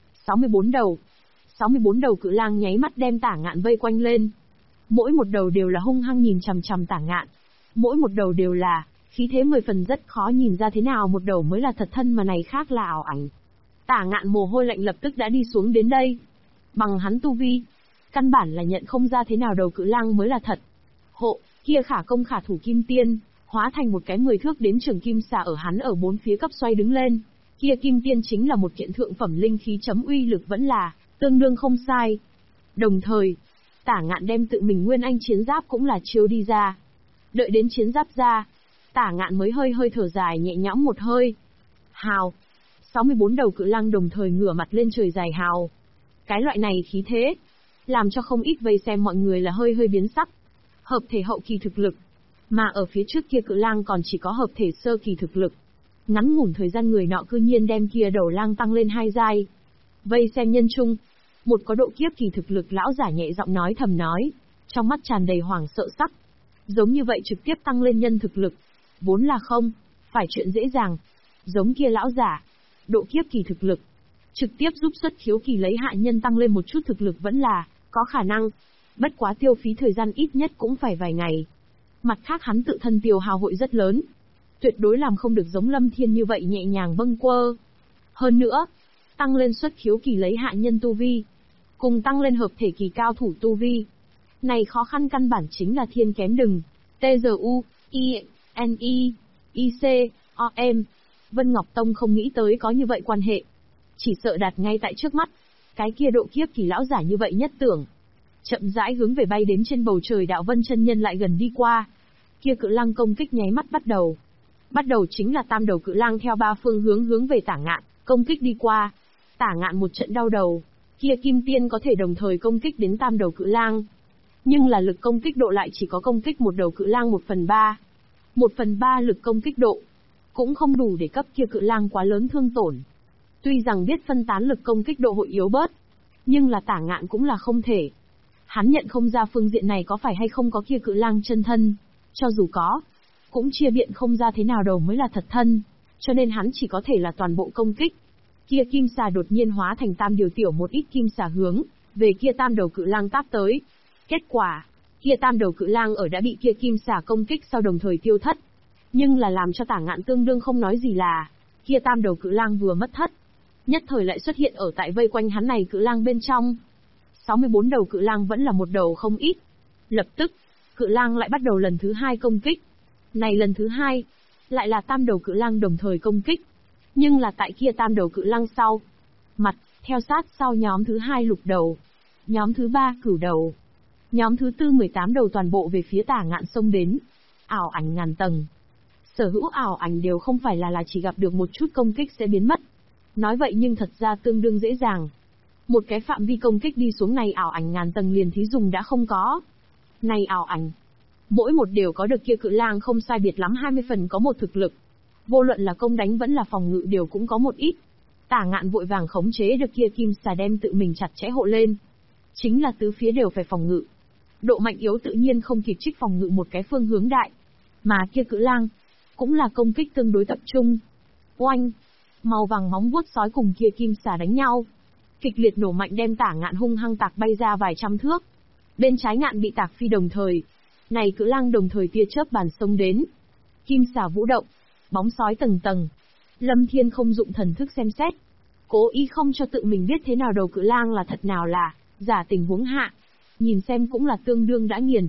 64 đầu. 64 đầu cự lang nháy mắt đem Tả Ngạn vây quanh lên. Mỗi một đầu đều là hung hăng nhìn chằm chằm Tả Ngạn. Mỗi một đầu đều là, khí thế 10 phần rất khó nhìn ra thế nào một đầu mới là thật thân mà này khác là ảo ảnh. Tả Ngạn mồ hôi lạnh lập tức đã đi xuống đến đây. Bằng hắn tu vi, căn bản là nhận không ra thế nào đầu cự lang mới là thật. Hộ, kia khả công khả thủ kim tiên, hóa thành một cái 10 thước đến trường kim xà ở hắn ở bốn phía cấp xoay đứng lên. Kia kim tiên chính là một kiện thượng phẩm linh khí chấm uy lực vẫn là, tương đương không sai. Đồng thời, Tả Ngạn đem tự mình nguyên anh chiến giáp cũng là chiêu đi ra. Đợi đến chiến giáp ra, Tả Ngạn mới hơi hơi thở dài nhẹ nhõm một hơi. Hào. 64 đầu cự lang đồng thời ngửa mặt lên trời dài hào. Cái loại này khí thế, làm cho không ít vây xem mọi người là hơi hơi biến sắc. Hợp thể hậu kỳ thực lực, mà ở phía trước kia cự lang còn chỉ có hợp thể sơ kỳ thực lực. Ngắn ngủn thời gian người nọ cư nhiên đem kia đầu lang tăng lên 2 giai. Vây xem nhân chung, một có độ kiếp kỳ thực lực lão giả nhẹ giọng nói thầm nói, trong mắt tràn đầy hoảng sợ sắc. Giống như vậy trực tiếp tăng lên nhân thực lực, vốn là không phải chuyện dễ dàng. Giống kia lão giả, độ kiếp kỳ thực lực, trực tiếp giúp xuất khiếu kỳ lấy hạ nhân tăng lên một chút thực lực vẫn là có khả năng. Bất quá tiêu phí thời gian ít nhất cũng phải vài ngày. Mặt khác hắn tự thân tiêu hao hội rất lớn, tuyệt đối làm không được giống Lâm Thiên như vậy nhẹ nhàng bâng quơ. Hơn nữa, tăng lên xuất khiếu kỳ lấy hạ nhân tu vi, cùng tăng lên hợp thể kỳ cao thủ tu vi. Này khó khăn căn bản chính là thiên kém đừng. TGU, INI, IC, OM. Vân Ngọc Tông không nghĩ tới có như vậy quan hệ. Chỉ sợ đạt ngay tại trước mắt. Cái kia độ kiếp kỳ lão giả như vậy nhất tưởng. Chậm rãi hướng về bay đến trên bầu trời đạo Vân chân nhân lại gần đi qua. Kia cự lang công kích nháy mắt bắt đầu. Bắt đầu chính là tam đầu cự lang theo 3 phương hướng hướng về Tả Ngạn, công kích đi qua. Tả Ngạn một trận đau đầu. Kia kim tiên có thể đồng thời công kích đến tam đầu cự lang. Nhưng là lực công kích độ lại chỉ có công kích một đầu cự lang 1/3. 1/3 lực công kích độ, cũng không đủ để cấp kia cự lang quá lớn thương tổn. Tuy rằng biết phân tán lực công kích độ hội yếu bớt, nhưng là Tả Ngạn cũng là không thể. Hắn nhận không ra phương diện này có phải hay không có kia cự lang chân thân. Cho dù có, cũng chia biện không ra thế nào đầu mới là thật thân. Cho nên hắn chỉ có thể là toàn bộ công kích. Kia kim xà đột nhiên hóa thành tam điều tiểu một ít kim xà hướng về kia tam đầu cự lang táp tới. Kết quả, kia tam đầu cự lang ở đã bị kia kim xà công kích sau đồng thời tiêu thất. Nhưng là làm cho Tả Ngạn tương đương không nói gì là, kia tam đầu cự lang vừa mất thất, nhất thời lại xuất hiện ở tại vây quanh hắn này cự lang bên trong. 64 đầu cự lang vẫn là một đầu không ít. Lập tức, cự lang lại bắt đầu lần thứ 2 công kích. Này lần thứ 2, lại là tam đầu cự lang đồng thời công kích. Nhưng là tại kia tam đầu cự lang sau. Mặt, theo sát sau nhóm thứ 2 lục đầu. Nhóm thứ 3 cửu đầu. Nhóm thứ 4 18 đầu toàn bộ về phía Tả Ngạn xông đến. Ảo ảnh ngàn tầng. Sở hữu ảo ảnh đều không phải là chỉ gặp được một chút công kích sẽ biến mất. Nói vậy nhưng thật ra tương đương dễ dàng. Một cái phạm vi công kích đi xuống này ảo ảnh ngàn tầng liền thí dùng đã không có. Này ảo ảnh, mỗi một đều có được kia cự lang không sai biệt lắm 20 phần có một thực lực. Vô luận là công đánh vẫn là phòng ngự đều cũng có một ít. Tả Ngạn vội vàng khống chế được kia kim xà đem tự mình chặt chẽ hộ lên. Chính là tứ phía đều phải phòng ngự. Độ mạnh yếu tự nhiên không kịp trích phòng ngự một cái phương hướng đại. Mà kia cự lang, cũng là công kích tương đối tập trung. Oanh! Màu vàng móng vuốt sói cùng kia kim xà đánh nhau. Kịch liệt nổ mạnh đem Tả Ngạn hung hăng tạc bay ra vài trăm thước. Bên trái Ngạn bị tạc phi đồng thời. Này cự lang đồng thời tia chớp bàn sông đến. Kim xà vũ động, bóng sói tầng tầng. Lâm Thiên không dụng thần thức xem xét. Cố ý không cho tự mình biết thế nào đầu cự lang là thật nào là giả tình huống hạ. Nhìn xem cũng là tương đương đã nghiền.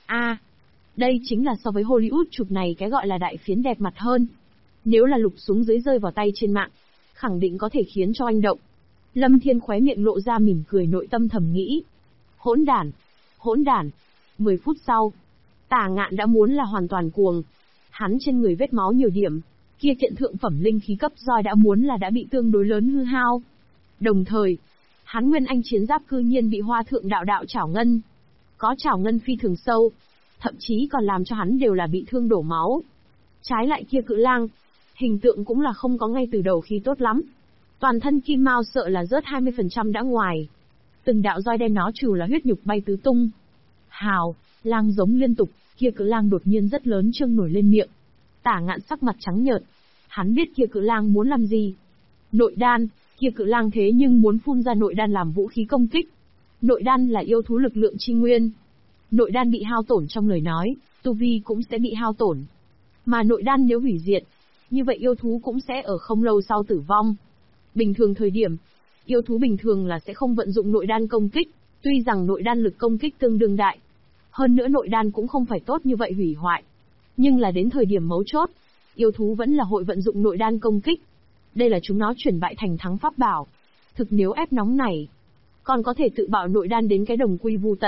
Đây chính là so với Hollywood chụp này cái gọi là đại phiến đẹp mặt hơn. Nếu là lục xuống dưới rơi vào tay trên mạng, khẳng định có thể khiến cho anh động. Lâm Thiên khóe miệng lộ ra mỉm cười nội tâm thầm nghĩ. Hỗn đản, hỗn đản. 10 phút sau, Tả Ngạn đã muốn là hoàn toàn cuồng. Hắn trên người vết máu nhiều điểm, kia kiện thượng phẩm linh khí cấp roi đã muốn là đã bị tương đối lớn hư hao. Đồng thời, hắn nguyên anh chiến giáp cư nhiên bị hoa thượng đạo đạo chảo ngân. Có chảo ngân phi thường sâu, thậm chí còn làm cho hắn đều là bị thương đổ máu. Trái lại kia cự lang, hình tượng cũng là không có ngay từ đầu khi tốt lắm. Toàn thân kim mao sợ là rớt 20% đã ngoài. Từng đạo roi đem nó trừ là huyết nhục bay tứ tung. Hào, lang giống liên tục, kia cự lang đột nhiên rất lớn trương nổi lên miệng. Tả Ngạn sắc mặt trắng nhợt. Hắn biết kia cự lang muốn làm gì. Nội đan, kia cự lang thế nhưng muốn phun ra nội đan làm vũ khí công kích. Nội đan là yêu thú lực lượng chi nguyên. Nội đan bị hao tổn trong lời nói, tu vi cũng sẽ bị hao tổn. Mà nội đan nếu hủy diệt, như vậy yêu thú cũng sẽ ở không lâu sau tử vong. Bình thường thời điểm, yêu thú bình thường là sẽ không vận dụng nội đan công kích, tuy rằng nội đan lực công kích tương đương đại. Hơn nữa nội đan cũng không phải tốt như vậy hủy hoại. Nhưng là đến thời điểm mấu chốt, yêu thú vẫn là hội vận dụng nội đan công kích. Đây là chúng nó chuyển bại thành thắng pháp bảo. Thực nếu ép nóng này, còn có thể tự bạo nội đan đến cái đồng quy vu tận.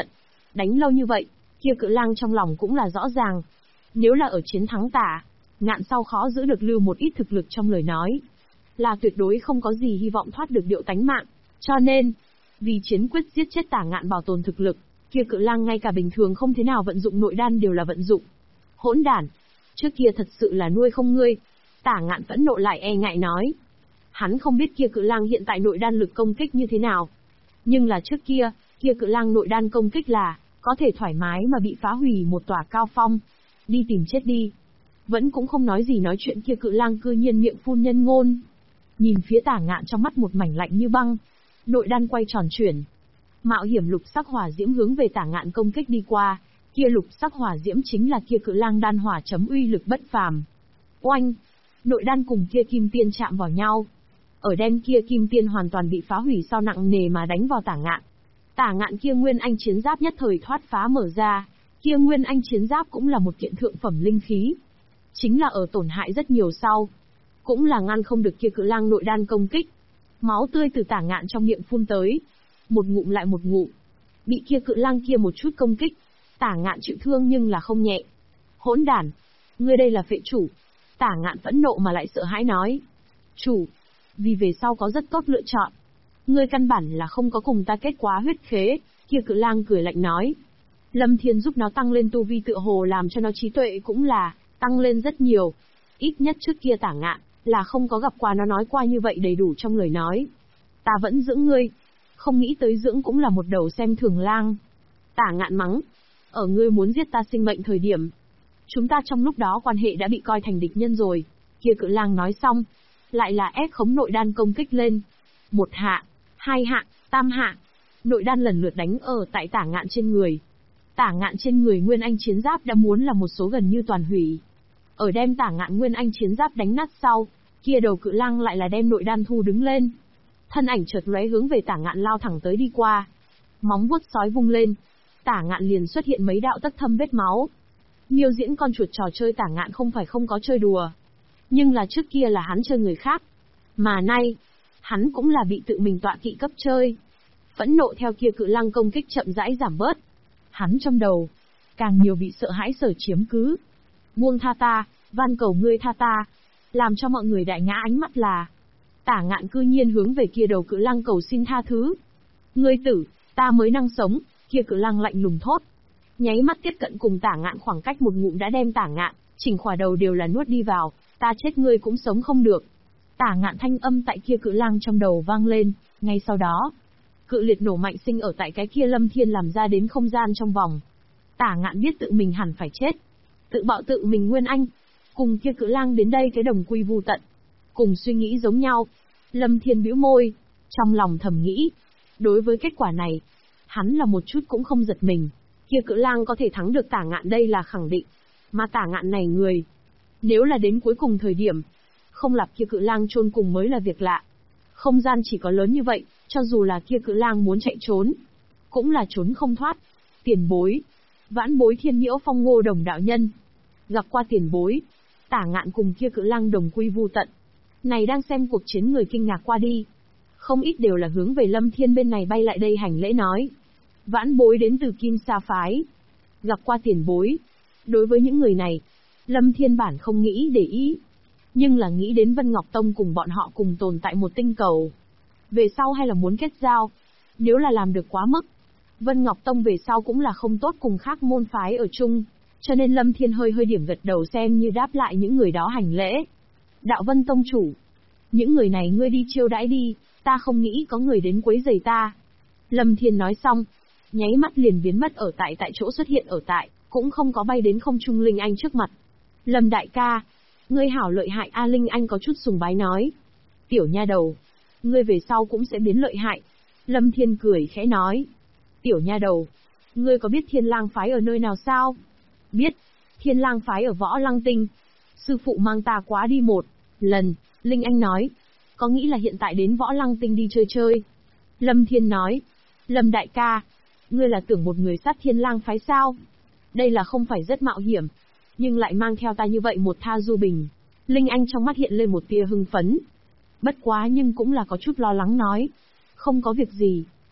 Đánh lâu như vậy, kia Cự Lang trong lòng cũng là rõ ràng. Nếu là ở chiến thắng Tả Ngạn sau khó giữ được lưu một ít thực lực trong lời nói, là tuyệt đối không có gì hy vọng thoát được điệu tánh mạng. Cho nên, vì chiến quyết giết chết Tả Ngạn bảo tồn thực lực, kia Cự Lang ngay cả bình thường không thế nào vận dụng nội đan đều là vận dụng. Hỗn đản, trước kia thật sự là nuôi không ngươi. Tả Ngạn phẫn nộ lại e ngại nói. Hắn không biết kia Cự Lang hiện tại nội đan lực công kích như thế nào. Nhưng là trước kia, kia Cự Lang nội đan công kích là có thể thoải mái mà bị phá hủy một tòa cao phong. Đi tìm chết đi. Vẫn cũng không nói gì nói chuyện, kia Cự Lang cư nhiên miệng phun nhân ngôn. Nhìn phía Tả Ngạn trong mắt một mảnh lạnh như băng. Nội đan quay tròn chuyển. Mạo hiểm lục sắc hỏa diễm hướng về Tả Ngạn công kích đi qua. Kia lục sắc hỏa diễm chính là kia Cự Lang đan hỏa chấm uy lực bất phàm. Oanh! Nội đan cùng kia kim tiên chạm vào nhau. Ở đen kia kim tiên hoàn toàn bị phá hủy sau nặng nề mà đánh vào Tả Ngạn. Tả Ngạn kia nguyên anh chiến giáp nhất thời thoát phá mở ra. Kia nguyên anh chiến giáp cũng là một kiện thượng phẩm linh khí. Chính là ở tổn hại rất nhiều sau, cũng là ngăn không được kia Cự Lang nội đan công kích. Máu tươi từ Tả Ngạn trong miệng phun tới, một ngụm lại một ngụm. Bị kia Cự Lang kia một chút công kích, Tả Ngạn chịu thương nhưng là không nhẹ. Hỗn đản, ngươi đây là phệ chủ. Tả Ngạn phẫn nộ mà lại sợ hãi nói. Chủ, vì về sau có rất tốt lựa chọn. Ngươi căn bản là không có cùng ta kết quá huyết khế. Kia Cự Lang cười lạnh nói. Lâm Thiên giúp nó tăng lên tu vi tựa hồ làm cho nó trí tuệ cũng là tăng lên rất nhiều. Ít nhất trước kia Tả Ngạn là không có gặp qua nó nói qua như vậy đầy đủ trong lời nói. Ta vẫn dưỡng ngươi, không nghĩ tới dưỡng cũng là một đầu xem thường lang. Tả Ngạn mắng. Ở ngươi muốn giết ta sinh mệnh thời điểm, chúng ta trong lúc đó quan hệ đã bị coi thành địch nhân rồi. Kia Cự Lang nói xong, lại là ép khống nội đan công kích lên. Một hạ, hai hạ, tam hạ. Nội đan lần lượt đánh ở tại Tả Ngạn trên người. Tả Ngạn trên người nguyên anh chiến giáp đã muốn là một số gần như toàn hủy. Ở đem Tả Ngạn nguyên anh chiến giáp đánh nát sau, kia đầu Cự Lang lại là đem nội đan thu đứng lên. Thân ảnh chợt lóe hướng về Tả Ngạn lao thẳng tới đi qua. Móng vuốt sói vung lên, Tả Ngạn liền xuất hiện mấy đạo tấc thâm vết máu. Miêu diễn con chuột trò chơi Tả Ngạn không phải không có chơi đùa. Nhưng là trước kia là hắn chơi người khác. Mà nay, hắn cũng là bị tự mình tọa kỵ cấp chơi. Phẫn nộ theo kia Cự Lang công kích chậm rãi giảm bớt. Hắn trong đầu, càng nhiều bị sợ hãi sở chiếm cứ. Buông tha ta, van cầu ngươi tha ta. Làm cho mọi người đại ngã ánh mắt là Tả Ngạn cư nhiên hướng về kia đầu Cự Lang cầu xin tha thứ. Ngươi tử, ta mới năng sống. Kia Cự Lang lạnh lùng thốt. Nháy mắt tiếp cận cùng Tả Ngạn khoảng cách một ngụm đã đem Tả Ngạn chỉnh khỏa đầu đều là nuốt đi vào. Ta chết ngươi cũng sống không được. Tả Ngạn thanh âm tại kia Cự Lang trong đầu vang lên. Ngay sau đó, cự liệt nổ mạnh sinh ở tại cái kia Lâm Thiên làm ra đến không gian trong vòng. Tả Ngạn biết tự mình hẳn phải chết, tự bạo tự mình nguyên anh, cùng kia Cự Lang đến đây cái đồng quy vu tận. Cùng suy nghĩ giống nhau, Lâm Thiên bĩu môi, trong lòng thầm nghĩ, đối với kết quả này, hắn là một chút cũng không giật mình. Kia Cự Lang có thể thắng được Tả Ngạn đây là khẳng định, mà Tả Ngạn này người, nếu là đến cuối cùng thời điểm, không lập kia Cự Lang chôn cùng mới là việc lạ. Không gian chỉ có lớn như vậy, cho dù là kia Cự Lang muốn chạy trốn, cũng là trốn không thoát. Tiền bối, Vãn Bối Thiên Nhiễu Phong Ngô Đồng đạo nhân. Gặp qua tiền bối, Tả Ngạn cùng kia Cự Lang đồng quy vu tận. Này đang xem cuộc chiến người kinh ngạc qua đi. Không ít đều là hướng về Lâm Thiên bên này bay lại đây hành lễ nói. Vãn Bối đến từ Kim Sa Phái. Gặp qua tiền bối. Đối với những người này, Lâm Thiên bản không nghĩ để ý. Nhưng là nghĩ đến Vân Ngọc Tông cùng bọn họ cùng tồn tại một tinh cầu. Về sau hay là muốn kết giao. Nếu là làm được quá mức, Vân Ngọc Tông về sau cũng là không tốt cùng khác môn phái ở chung. Cho nên Lâm Thiên hơi điểm gật đầu xem như đáp lại những người đó hành lễ. Đạo Vân Tông chủ, những người này ngươi đi chiêu đãi đi, ta không nghĩ có người đến quấy rầy ta. Lâm Thiên nói xong, nháy mắt liền biến mất ở tại chỗ xuất hiện ở tại, cũng không có bay đến không trung Linh Anh trước mặt. Lâm đại ca, ngươi hảo lợi hại a. Linh Anh có chút sùng bái nói. Tiểu nha đầu, ngươi về sau cũng sẽ biến lợi hại. Lâm Thiên cười khẽ nói. Tiểu nha đầu, ngươi có biết Thiên Lang phái ở nơi nào sao? Biết, Thiên Lang phái ở Võ Lăng Tinh. Sư phụ mang ta quá đi một lần, Linh Anh nói. Có nghĩ là hiện tại đến Võ Lăng Tinh đi chơi chơi. Lâm Thiên nói. Lâm đại ca, ngươi là tưởng một người sát Thiên Lang phái sao? Đây là không phải rất mạo hiểm, nhưng lại mang theo ta như vậy một tha du bình. Linh Anh trong mắt hiện lên một tia hưng phấn. Bất quá nhưng cũng là có chút lo lắng nói. Không có việc gì,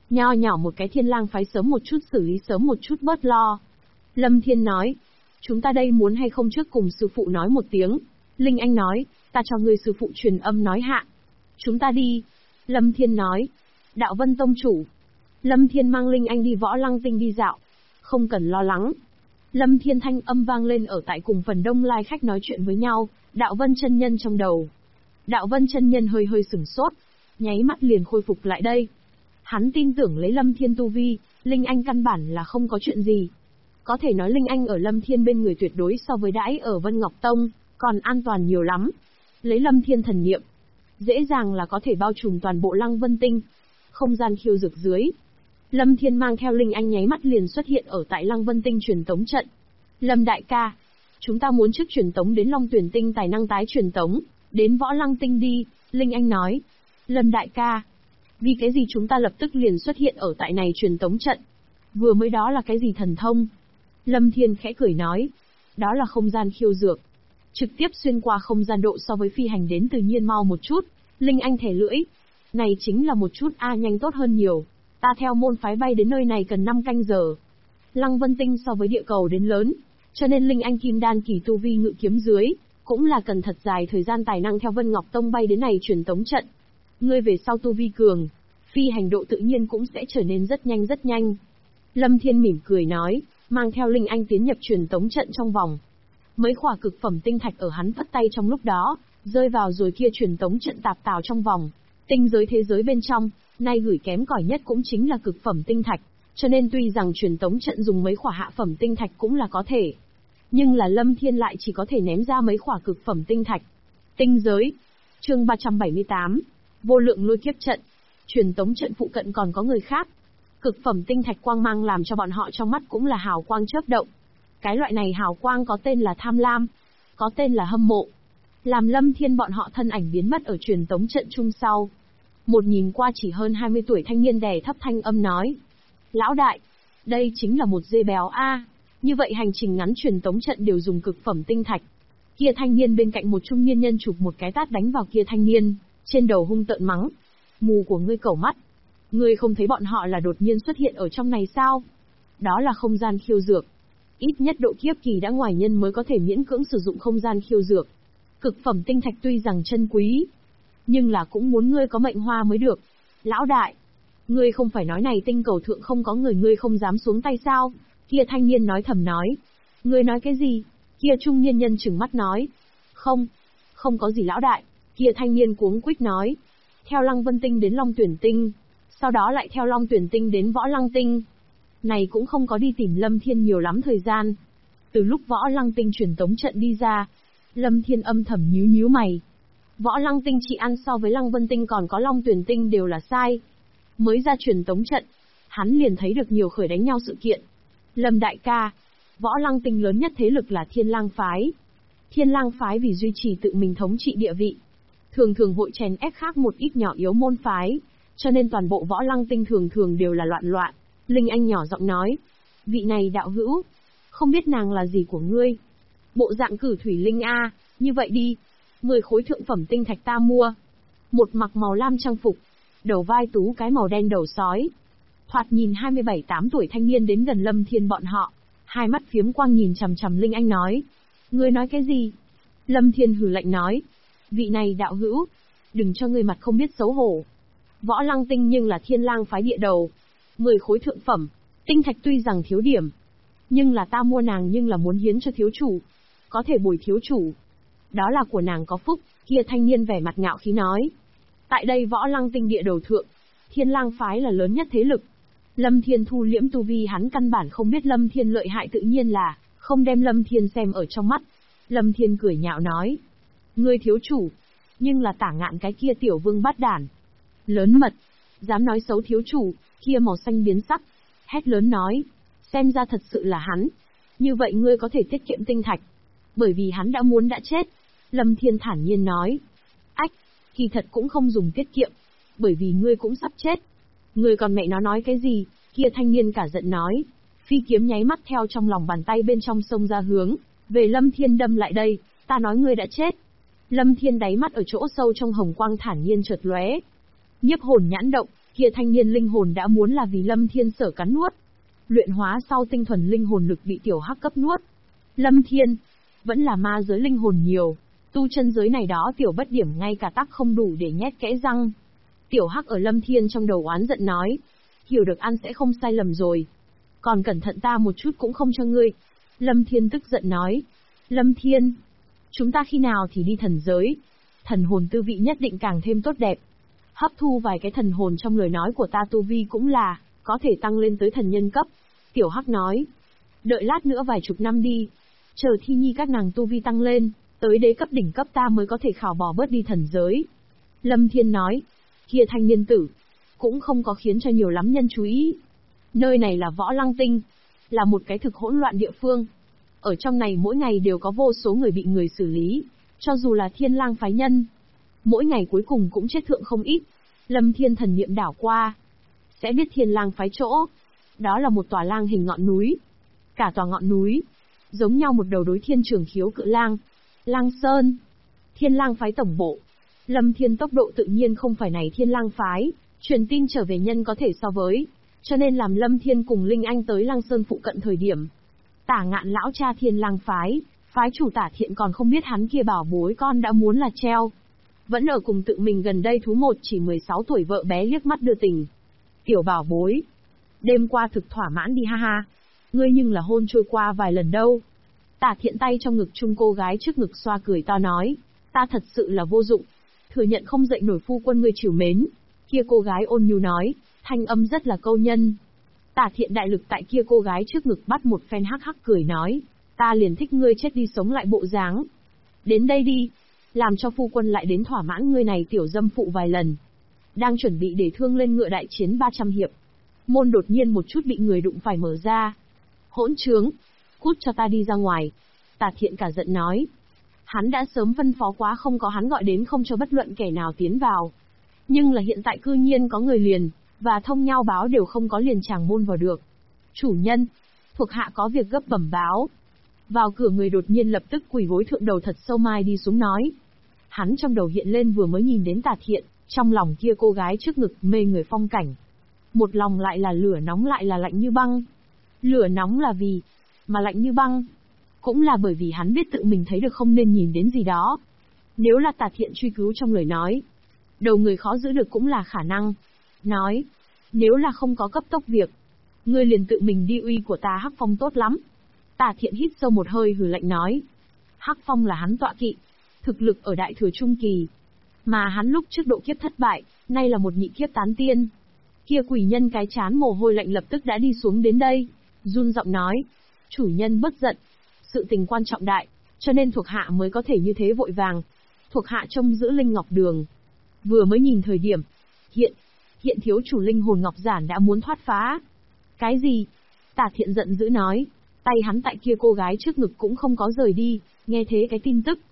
Nho nhỏ một cái Thiên Lang phái sớm một chút xử lý sớm một chút bớt lo. Lâm Thiên nói, chúng ta đây muốn hay không trước cùng sư phụ nói một tiếng. Linh Anh nói, ta cho ngươi sư phụ truyền âm nói hạ. Chúng ta đi. Lâm Thiên nói, Đạo Vân tông chủ. Lâm Thiên mang Linh Anh đi Võ Lăng Tinh đi dạo. Không cần lo lắng. Lâm Thiên thanh âm vang lên ở tại cùng phần đông lai khách nói chuyện với nhau, Đạo Vân chân nhân trong đầu. Đạo Vân chân nhân hơi hơi sửng sốt, nháy mắt liền khôi phục lại đây. Hắn tin tưởng lấy Lâm Thiên tu vi, Linh Anh căn bản là không có chuyện gì. Có thể nói Linh Anh ở Lâm Thiên bên người tuyệt đối so với đãi ở Vân Ngọc Tông, còn an toàn nhiều lắm. Lấy Lâm Thiên thần niệm, dễ dàng là có thể bao trùm toàn bộ Lăng Vân Tinh. Không gian khiêu dược dưới. Lâm Thiên mang theo Linh Anh nháy mắt liền xuất hiện ở tại Lăng Vân Tinh truyền tống trận. Lâm đại ca, chúng ta muốn trước truyền tống đến Long Tuyển Tinh tài năng tái truyền tống, đến Võ Lăng Tinh đi, Linh Anh nói. Lâm đại ca, vì cái gì chúng ta lập tức liền xuất hiện ở tại này truyền tống trận? Vừa mới đó là cái gì thần thông? Lâm Thiên khẽ cười nói, đó là không gian khiêu dược. Trực tiếp xuyên qua không gian độ so với phi hành đến tự nhiên mau một chút. Linh Anh thẻ lưỡi. Này chính là một chút nhanh tốt hơn nhiều. Ta theo môn phái bay đến nơi này cần 5 canh giờ. Lăng Vân Tinh so với địa cầu đến lớn, cho nên Linh Anh kim đan kỳ tu vi ngự kiếm dưới, cũng là cần thật dài thời gian tài năng theo Vân Ngọc Tông bay đến này truyền tống trận. Ngươi về sau tu vi cường, phi hành độ tự nhiên cũng sẽ trở nên rất nhanh rất nhanh. Lâm Thiên mỉm cười nói, mang theo Linh Anh tiến nhập truyền tống trận trong vòng. Mấy khỏa cực phẩm tinh thạch ở hắn phất tay trong lúc đó, rơi vào rồi kia truyền tống trận tạp tào trong vòng. Tinh giới thế giới bên trong, nay gửi kém cỏi nhất cũng chính là cực phẩm tinh thạch, cho nên tuy rằng truyền tống trận dùng mấy khỏa hạ phẩm tinh thạch cũng là có thể. Nhưng là Lâm Thiên lại chỉ có thể ném ra mấy khỏa cực phẩm tinh thạch. Tinh giới. Chương 378. Vô lượng lôi kiếp trận. Truyền tống trận phụ cận còn có người khác. Cực phẩm tinh thạch quang mang làm cho bọn họ trong mắt cũng là hào quang chớp động. Cái loại này hào quang có tên là tham lam, có tên là hâm mộ. Làm Lâm Thiên bọn họ thân ảnh biến mất ở truyền tống trận chung sau. Một nhìn qua chỉ hơn 20 tuổi thanh niên đè thấp thanh âm nói. Lão đại, đây chính là một dê béo a. Như vậy hành trình ngắn truyền tống trận đều dùng cực phẩm tinh thạch. Kia thanh niên bên cạnh một trung niên nhân chụp một cái tát đánh vào kia thanh niên, trên đầu hung tợn mắng. Mù của ngươi cẩu mắt. Ngươi không thấy bọn họ là đột nhiên xuất hiện ở trong này sao? Đó là không gian khiêu dược. Ít nhất độ kiếp kỳ đã ngoài nhân mới có thể miễn cưỡng sử dụng không gian khiêu dược. Cực phẩm tinh thạch tuy rằng chân quý, nhưng là cũng muốn ngươi có mệnh hoa mới được. Lão đại, ngươi không phải nói này tinh cầu thượng không có người ngươi không dám xuống tay sao? Kia thanh niên nói thầm nói. Ngươi nói cái gì? Kia trung niên nhân trừng mắt nói. Không có gì lão đại. Kia thanh niên cuống quýt nói. Theo Lăng Vân Tinh đến Long Tuyển Tinh, sau đó lại theo Long Tuyển Tinh đến Võ Lăng Tinh. Này cũng không có đi tìm Lâm Thiên nhiều lắm thời gian. Từ lúc Võ Lăng Tinh truyền tống trận đi ra, Lâm Thiên âm thầm nhíu mày. Võ Lăng Tinh chỉ ăn so với Lăng Vân Tinh còn có Long Tuyển Tinh đều là sai. Mới ra truyền tống trận, hắn liền thấy được nhiều khởi đánh nhau sự kiện. Lâm đại ca, Võ Lăng Tinh lớn nhất thế lực là Thiên Lang phái. Thiên Lang phái vì duy trì tự mình thống trị địa vị, thường hội chèn ép khác một ít nhỏ yếu môn phái, cho nên toàn bộ Võ Lăng Tinh thường đều là loạn. Linh Anh nhỏ giọng nói, vị này đạo hữu, không biết nàng là gì của ngươi? Bộ dạng cử thủy linh a, như vậy đi, 10 khối thượng phẩm tinh thạch ta mua. Một mặc màu lam trang phục, đầu vai tú cái màu đen đầu sói. Thoạt nhìn 27-8 tuổi thanh niên đến gần Lâm Thiên bọn họ, hai mắt phiếm quang nhìn chằm Linh Anh nói. Ngươi nói cái gì? Lâm Thiên hừ lạnh nói. Vị này đạo hữu, đừng cho ngươi mặt không biết xấu hổ. Võ Lăng Tinh nhưng là Thiên Lang phái địa đầu. 10 khối thượng phẩm, tinh thạch tuy rằng thiếu điểm, nhưng là ta mua nàng nhưng là muốn hiến cho thiếu chủ. Có thể bồi thiếu chủ. Đó là của nàng có phúc, kia thanh niên vẻ mặt ngạo khí nói. Tại đây Võ Lăng Tinh địa đầu thượng, Thiên Lang phái là lớn nhất thế lực. Lâm Thiên thu liễm tu vi hắn căn bản không biết Lâm Thiên lợi hại tự nhiên là, không đem Lâm Thiên xem ở trong mắt. Lâm Thiên cười nhạo nói. Ngươi thiếu chủ, nhưng là Tả Ngạn cái kia tiểu vương bát đản. Lớn mật, dám nói xấu thiếu chủ, kia màu xanh biến sắc, hét lớn nói. Xem ra thật sự là hắn. Như vậy ngươi có thể tiết kiệm tinh thạch. Bởi vì hắn đã chết. Lâm Thiên thản nhiên nói. Ách, kỳ thật cũng không dùng tiết kiệm. Bởi vì ngươi cũng sắp chết. Ngươi còn mẹ nó nói cái gì? Kia thanh niên cả giận nói. Phi kiếm nháy mắt theo trong lòng bàn tay bên trong sông ra hướng về Lâm Thiên đâm lại đây. Ta nói ngươi đã chết. Lâm Thiên đáy mắt ở chỗ sâu trong hồng quang thản nhiên chợt lóe. Nhiếp hồn nhãn động, Kia thanh niên linh hồn đã muốn là vì Lâm Thiên sở cắn nuốt. Luyện hóa sau tinh thuần linh hồn lực bị tiểu hắc cấp nuốt. Lâm Thiên, vẫn là ma giới linh hồn nhiều, tu chân giới này đó tiểu bất điểm ngay cả tắc không đủ để nhét kẽ răng. Tiểu hắc ở Lâm Thiên trong đầu oán giận nói, hiểu được ăn sẽ không sai lầm rồi. Còn cẩn thận ta một chút cũng không cho ngươi. Lâm Thiên tức giận nói, Lâm Thiên, chúng ta khi nào thì đi thần giới? Thần hồn tư vị nhất định càng thêm tốt đẹp. Hấp thu vài cái thần hồn trong lời nói của ta tu vi cũng là, có thể tăng lên tới thần nhân cấp. Tiểu Hắc nói, đợi lát nữa vài chục năm đi. Chờ Thi Nhi các nàng tu vi tăng lên, tới đế cấp đỉnh cấp ta mới có thể khảo bỏ bớt đi thần giới. Lâm Thiên nói, kia thanh niên tử, cũng không có khiến cho nhiều lắm nhân chú ý. Nơi này là Võ Lăng Tinh, là một cái thực hỗn loạn địa phương. Ở trong này mỗi ngày đều có vô số người bị người xử lý, cho dù là Thiên Lang phái nhân. Mỗi ngày cuối cùng cũng chết thượng không ít. Lâm Thiên thần niệm đảo qua, sẽ biết Thiên Lang phái chỗ. Đó là một tòa lang hình ngọn núi. Cả tòa ngọn núi, giống nhau một đầu đối thiên trường khiếu cự lang. Lang Sơn, Thiên Lang phái tổng bộ. Lâm Thiên tốc độ tự nhiên không phải này Thiên Lang phái, truyền tin trở về nhân có thể so với. Cho nên làm Lâm Thiên cùng Linh Anh tới Lang Sơn phụ cận thời điểm. Tả Ngạn lão cha Thiên Lang phái, phái chủ Tả Thiện còn không biết hắn kia bảo bối con đã muốn là treo. Vẫn ở cùng tự mình gần đây thú một chỉ 16 tuổi vợ bé liếc mắt đưa tình. Tiểu bảo bối, đêm qua thực thỏa mãn đi ha ha. Ngươi nhưng là hôn trôi qua vài lần đâu. Tả Thiện tay trong ngực chung cô gái trước ngực xoa cười to nói, ta thật sự là vô dụng, thừa nhận không dậy nổi phu quân ngươi trìu mến. Kia cô gái ôn nhu nói, thanh âm rất là câu nhân. Tả Thiện đại lực tại kia cô gái trước ngực bắt một phen hắc hắc cười nói, ta liền thích ngươi chết đi sống lại bộ dáng. Đến đây đi, làm cho phu quân lại đến thỏa mãn ngươi này tiểu dâm phụ vài lần. Đang chuẩn bị để thương lên ngựa đại chiến 300 hiệp. Môn đột nhiên một chút bị người đụng phải mở ra. Hỗn trướng, cút cho ta đi ra ngoài. Tả Thiện cả giận nói. Hắn đã sớm phân phó quá không có hắn gọi đến không cho bất luận kẻ nào tiến vào. Nhưng là hiện tại cư nhiên có người liền, và thông nhau báo đều không có liền chàng môn vào được. Chủ nhân, thuộc hạ có việc gấp bẩm báo. Vào cửa người đột nhiên lập tức quỳ gối thượng đầu thật sâu mai đi xuống nói. Hắn trong đầu hiện lên vừa mới nhìn đến Tả Thiện, trong lòng kia cô gái trước ngực mê người phong cảnh. Một lòng lại là lửa nóng lại là lạnh như băng. Lửa nóng là vì, mà lạnh như băng. Cũng là bởi vì hắn biết tự mình thấy được không nên nhìn đến gì đó. Nếu là Tả Thiện truy cứu trong lời nói, đầu người khó giữ được cũng là khả năng. Nói, nếu là không có cấp tốc việc, ngươi liền tự mình đi uy của ta Hắc Phong tốt lắm. Tả Thiện hít sâu một hơi hừ lạnh nói. Hắc Phong là hắn tọa kỵ, thực lực ở đại thừa trung kỳ. Mà hắn lúc trước độ kiếp thất bại, nay là một nhị kiếp tán tiên. Kia quỷ nhân cái chán mồ hôi lạnh lập tức đã đi xuống đến đây, run giọng nói. Chủ nhân bất giận, sự tình quan trọng đại, cho nên thuộc hạ mới có thể như thế vội vàng. Thuộc hạ trông giữ Linh Ngọc Đường. Vừa mới nhìn thời điểm, hiện thiếu chủ linh hồn Ngọc Giản đã muốn thoát phá. Cái gì? Tả Thiện giận dữ nói. Tay hắn tại kia cô gái trước ngực cũng không có rời đi, nghe thế cái tin tức,